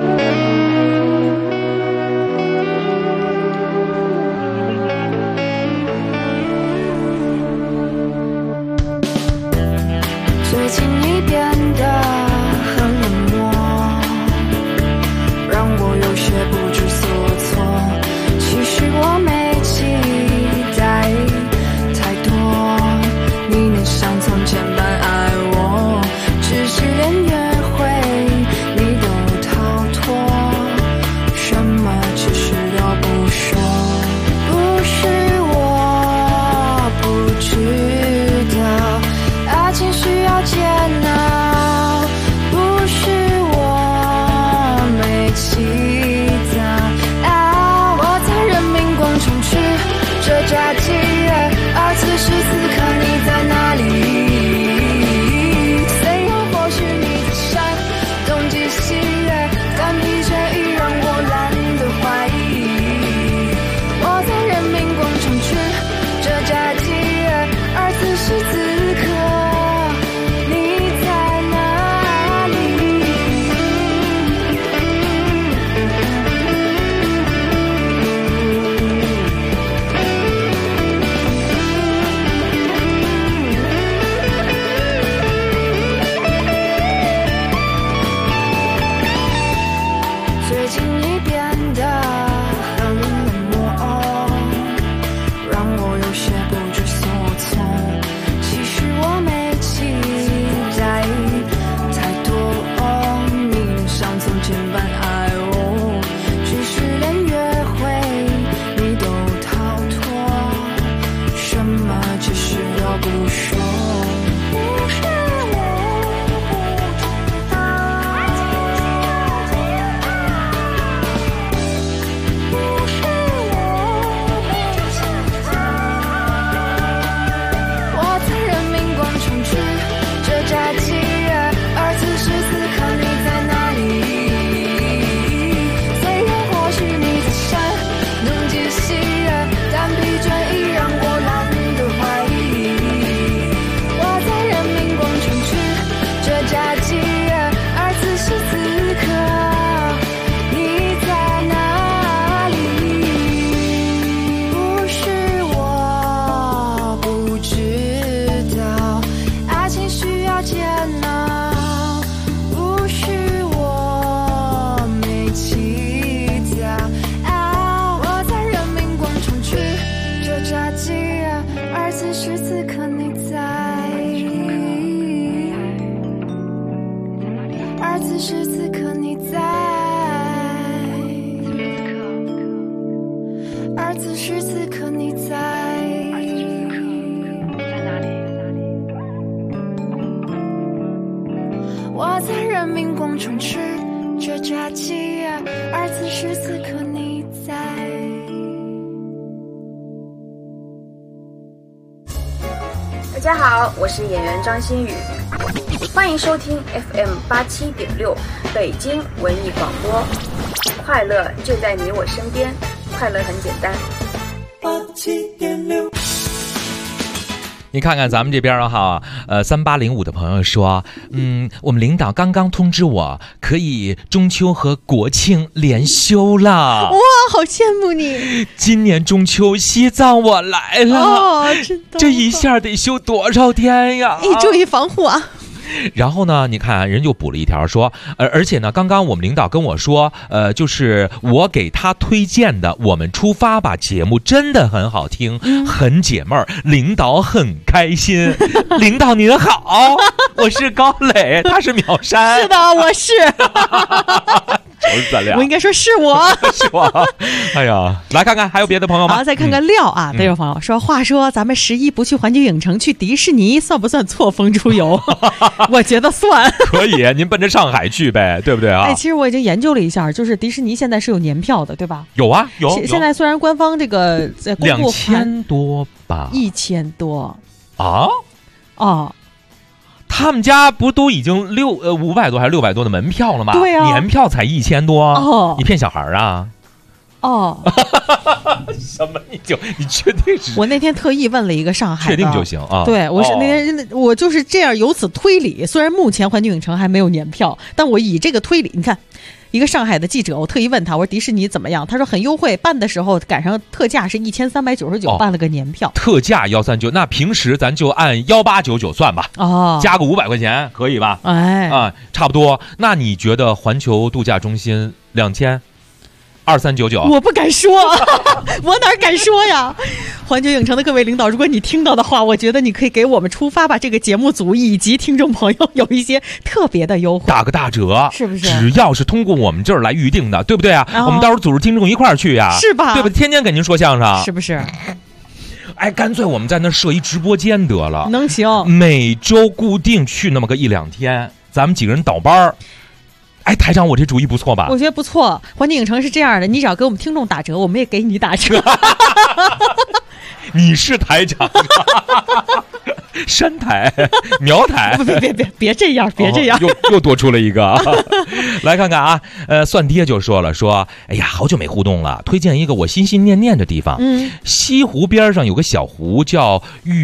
D: 最近你变得很冷漠，让我有些不知所措。其实我没期待太多，你能像从前般爱我，只是连约会你都逃是此刻你在，而此时此刻你在哪里？我在人民广场吃着炸鸡，而此时此刻你在。
K: 大家好，我是演员张馨予，欢迎收听 FM87.6 北京文艺广播，快乐就在你我身边，快乐很简单。
H: 87.6。
E: 你看看咱们这边哈，3805的朋友说，我们领导刚刚通知我，可以中秋和国庆连休了。
F: 哇，好羡慕你！
E: 今年中秋西藏我来了，
F: 哦，真的，
E: 这一下得休多少天呀？
F: 你注意防护啊！
E: 然后呢，你看人就补了一条说，而且呢，刚刚我们领导跟我说，就是我给他推荐的《我们出发吧》节目真的很好听，很解闷儿，领导很开心。领导您好，我是高磊，他是秒山。
F: 是的，我是。
E: 咱俩，
F: 我应该说是我，
E: 是我。哎呀，来看看还有别的朋友吗？
F: 好，再看看廖啊，这位朋友说，话说咱们11不去环球影城，去迪士尼算不算错峰出游？我觉得算。
E: 可以，您奔着上海去呗，对不对啊？
F: 哎，其实我已经研究了一下，就是迪士尼现在是有年票的，对吧？
E: 有啊，有。
F: 现在虽然官方这个在公布
E: 2000多吧
F: ，1000多
E: 啊？哦。他们家不都已经500多还是600多的门票了吗？
F: 对啊，
E: 年票才1000多。哦，你骗小孩啊？
F: 哦，
E: 什么？你确定是？
F: 我那天特意问了一个上海的，
E: 确定就行啊。
F: 对，我是那天我就是这样，由此推理。虽然目前环球影城还没有年票，但我以这个推理，你看。一个上海的记者，我特意问他，我说迪士尼怎么样？他说很优惠，办的时候赶上特价是1399，办了个年票。
E: 特价139，那平时咱就按1899算吧。哦，加个500块钱可以吧？
F: 哎，
E: 啊，差不多。那你觉得环球度假中心2000？2399，
F: 我不敢说，我哪敢说呀？环球影城的各位领导，如果你听到的话，我觉得你可以给我们出发吧这个节目组以及听众朋友有一些特别的优惠，
E: 打个大折，
F: 是不是？
E: 只要是通过我们这儿来预定的，对不对啊？我们到时候组织听众一块儿去呀，
F: 是吧？
E: 对吧？天天给您说相声，
F: 是不是？
E: 哎，干脆我们在那设一直播间得了，
F: 能行？
E: 每周固定去那么个1-2天，咱们几个人倒班儿。哎，台长，我这主意不错吧？
F: 我觉得不错。环球影城是这样的，你只要给我们听众打折，我们也给你打折。
E: 你是台长，山台、苗台，
F: 别这样，别这样，
E: 又多出了一个。来看看啊，算爹就说了，哎呀，好久没互动了，推荐一个我心心念念的地方。西湖边上有个小湖叫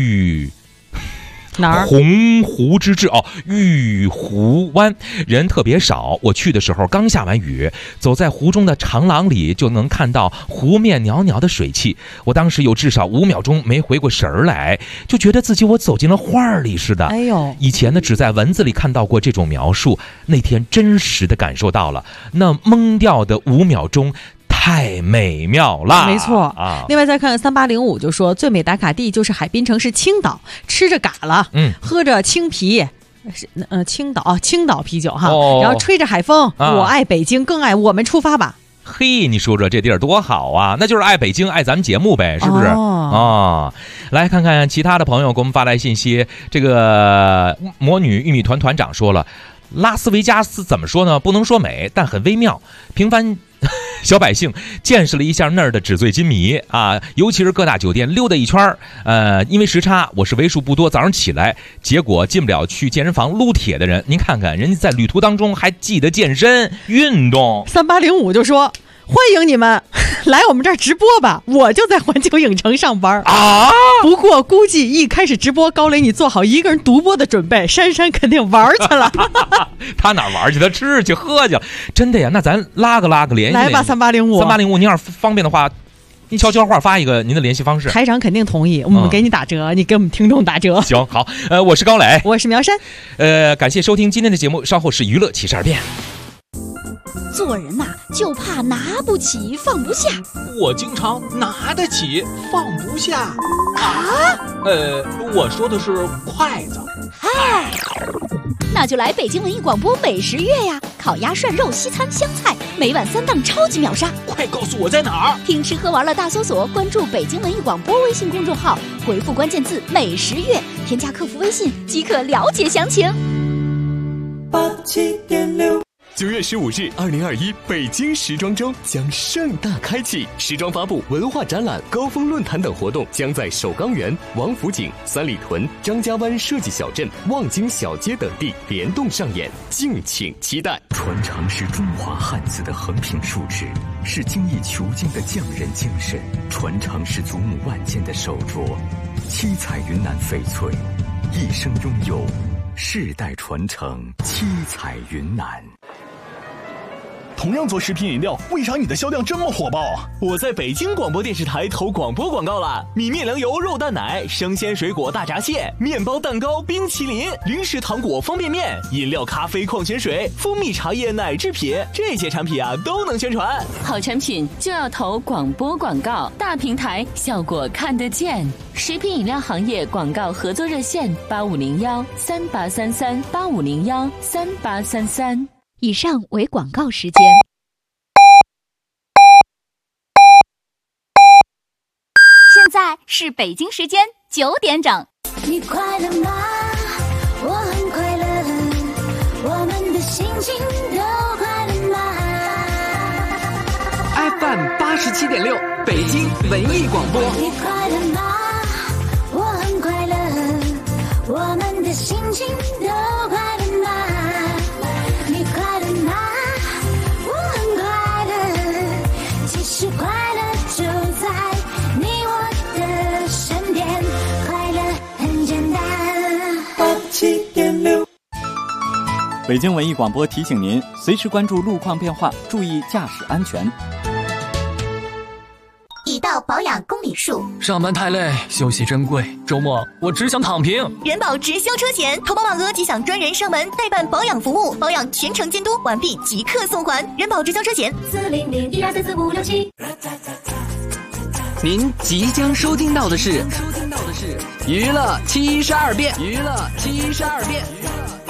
F: 哪儿？
E: 洪湖之志玉湖湾，人特别少。我去的时候刚下完雨，走在湖中的长廊里，就能看到湖面袅袅的水汽。我当时有至少5秒钟没回过神儿来，就觉得自己我走进了画里似的。
F: 哎呦，
E: 以前呢只在文字里看到过这种描述，那天真实的感受到了，那懵掉的5秒钟。太美妙了，
F: 没错
E: 啊！
F: 另外再看3805就说，最美打卡地就是海滨城市青岛，吃着嘎了，喝着青啤，青岛啤酒哈，然后吹着海风，我爱北京，更爱我们出发吧。
E: 嘿，你说说这地儿多好啊！那就是爱北京，爱咱们节目呗，是不是？来看看其他的朋友给我们发来信息，这个魔女玉米团团长说了，拉斯维加斯怎么说呢？不能说美，但很微妙，平凡。小百姓见识了一下那儿的纸醉金迷啊，尤其是各大酒店溜达一圈因为时差，我是为数不多早上起来，结果进不了去健身房撸铁的人。您看看，人家在旅途当中还记得健身运动。
F: 3805就说。欢迎你们来我们这儿直播吧，我就在环球影城上班
E: 啊。
F: 不过估计一开始直播，高磊你做好一个人独播的准备，珊珊肯定玩去了。
E: 他哪玩去？他吃去喝去。真的呀？那咱拉个联系
F: 来吧，3805，
E: 您要是方便的话，悄悄话发一个您的联系方式。
F: 台长肯定同意，我们给你打折，你给我们听众打折。
E: 行，好，我是高磊，
F: 我是苗山，
E: 感谢收听今天的节目，稍后是娱乐72变。
G: 做人呐，就怕拿不起放不下。
Q: 我经常拿得起放不下
G: 啊。
Q: 我说的是筷子。
G: 嗨。 那就来北京文艺广播美食月呀！烤鸭、涮肉、西餐、湘菜，每晚3档超级秒杀！
R: 快告诉我在哪儿！
G: 听吃喝玩乐大搜索，关注北京文艺广播微信公众号，回复关键字“美食月”，添加客服微信即可了解详情。
C: 87.6。9月15日，2021北京时装周将盛大开启，时装发布、文化展览、高峰论坛等活动将在首钢园、王府井、三里屯、张家湾设计小镇、望京小街等地联动上演，敬请期待。
M: 传承是中华汉字的横平竖直，是精益求精的匠人精神；传承是祖母万件的手镯，七彩云南翡翠，一生拥有，世代传承，七彩云南。
V: 同样做食品饮料，为啥你的销量这么火爆啊？
W: 我在北京广播电视台投广播广告了，米面粮油肉蛋奶、生鲜水果大闸蟹、面包蛋糕、冰淇淋、零食糖果、方便面、饮料、咖啡、矿泉水、蜂蜜茶叶、奶制品，这些产品啊都能宣传。
X: 好产品就要投广播广告，大平台效果看得见。食品饮料行业广告合作热线8501-3833-8501-3833。
G: 以上为广告时间。现在是北京时间9点整。
P: 你快乐吗？我很快乐，我们的心情都快乐吗
R: ？FM 87.6，北京文艺广播。
P: 你快乐吗？我很快乐，我们的心情都快乐吗？你快乐吗？我很快乐，其实快乐就在你我的身边，快乐很简单。
J: 87.6。北京文艺广播提醒您，随时关注路况变化，注意驾驶安全。
I: 已到保养公里数，
R: 上班太累，休息珍贵，周末我只想躺平。
I: 人保直销车险，投保满额即享专人上门代办保养服务，保养全程监督，完毕即刻送还。人保直销车险40012344567。
R: 您即将收听到的是娱乐72变。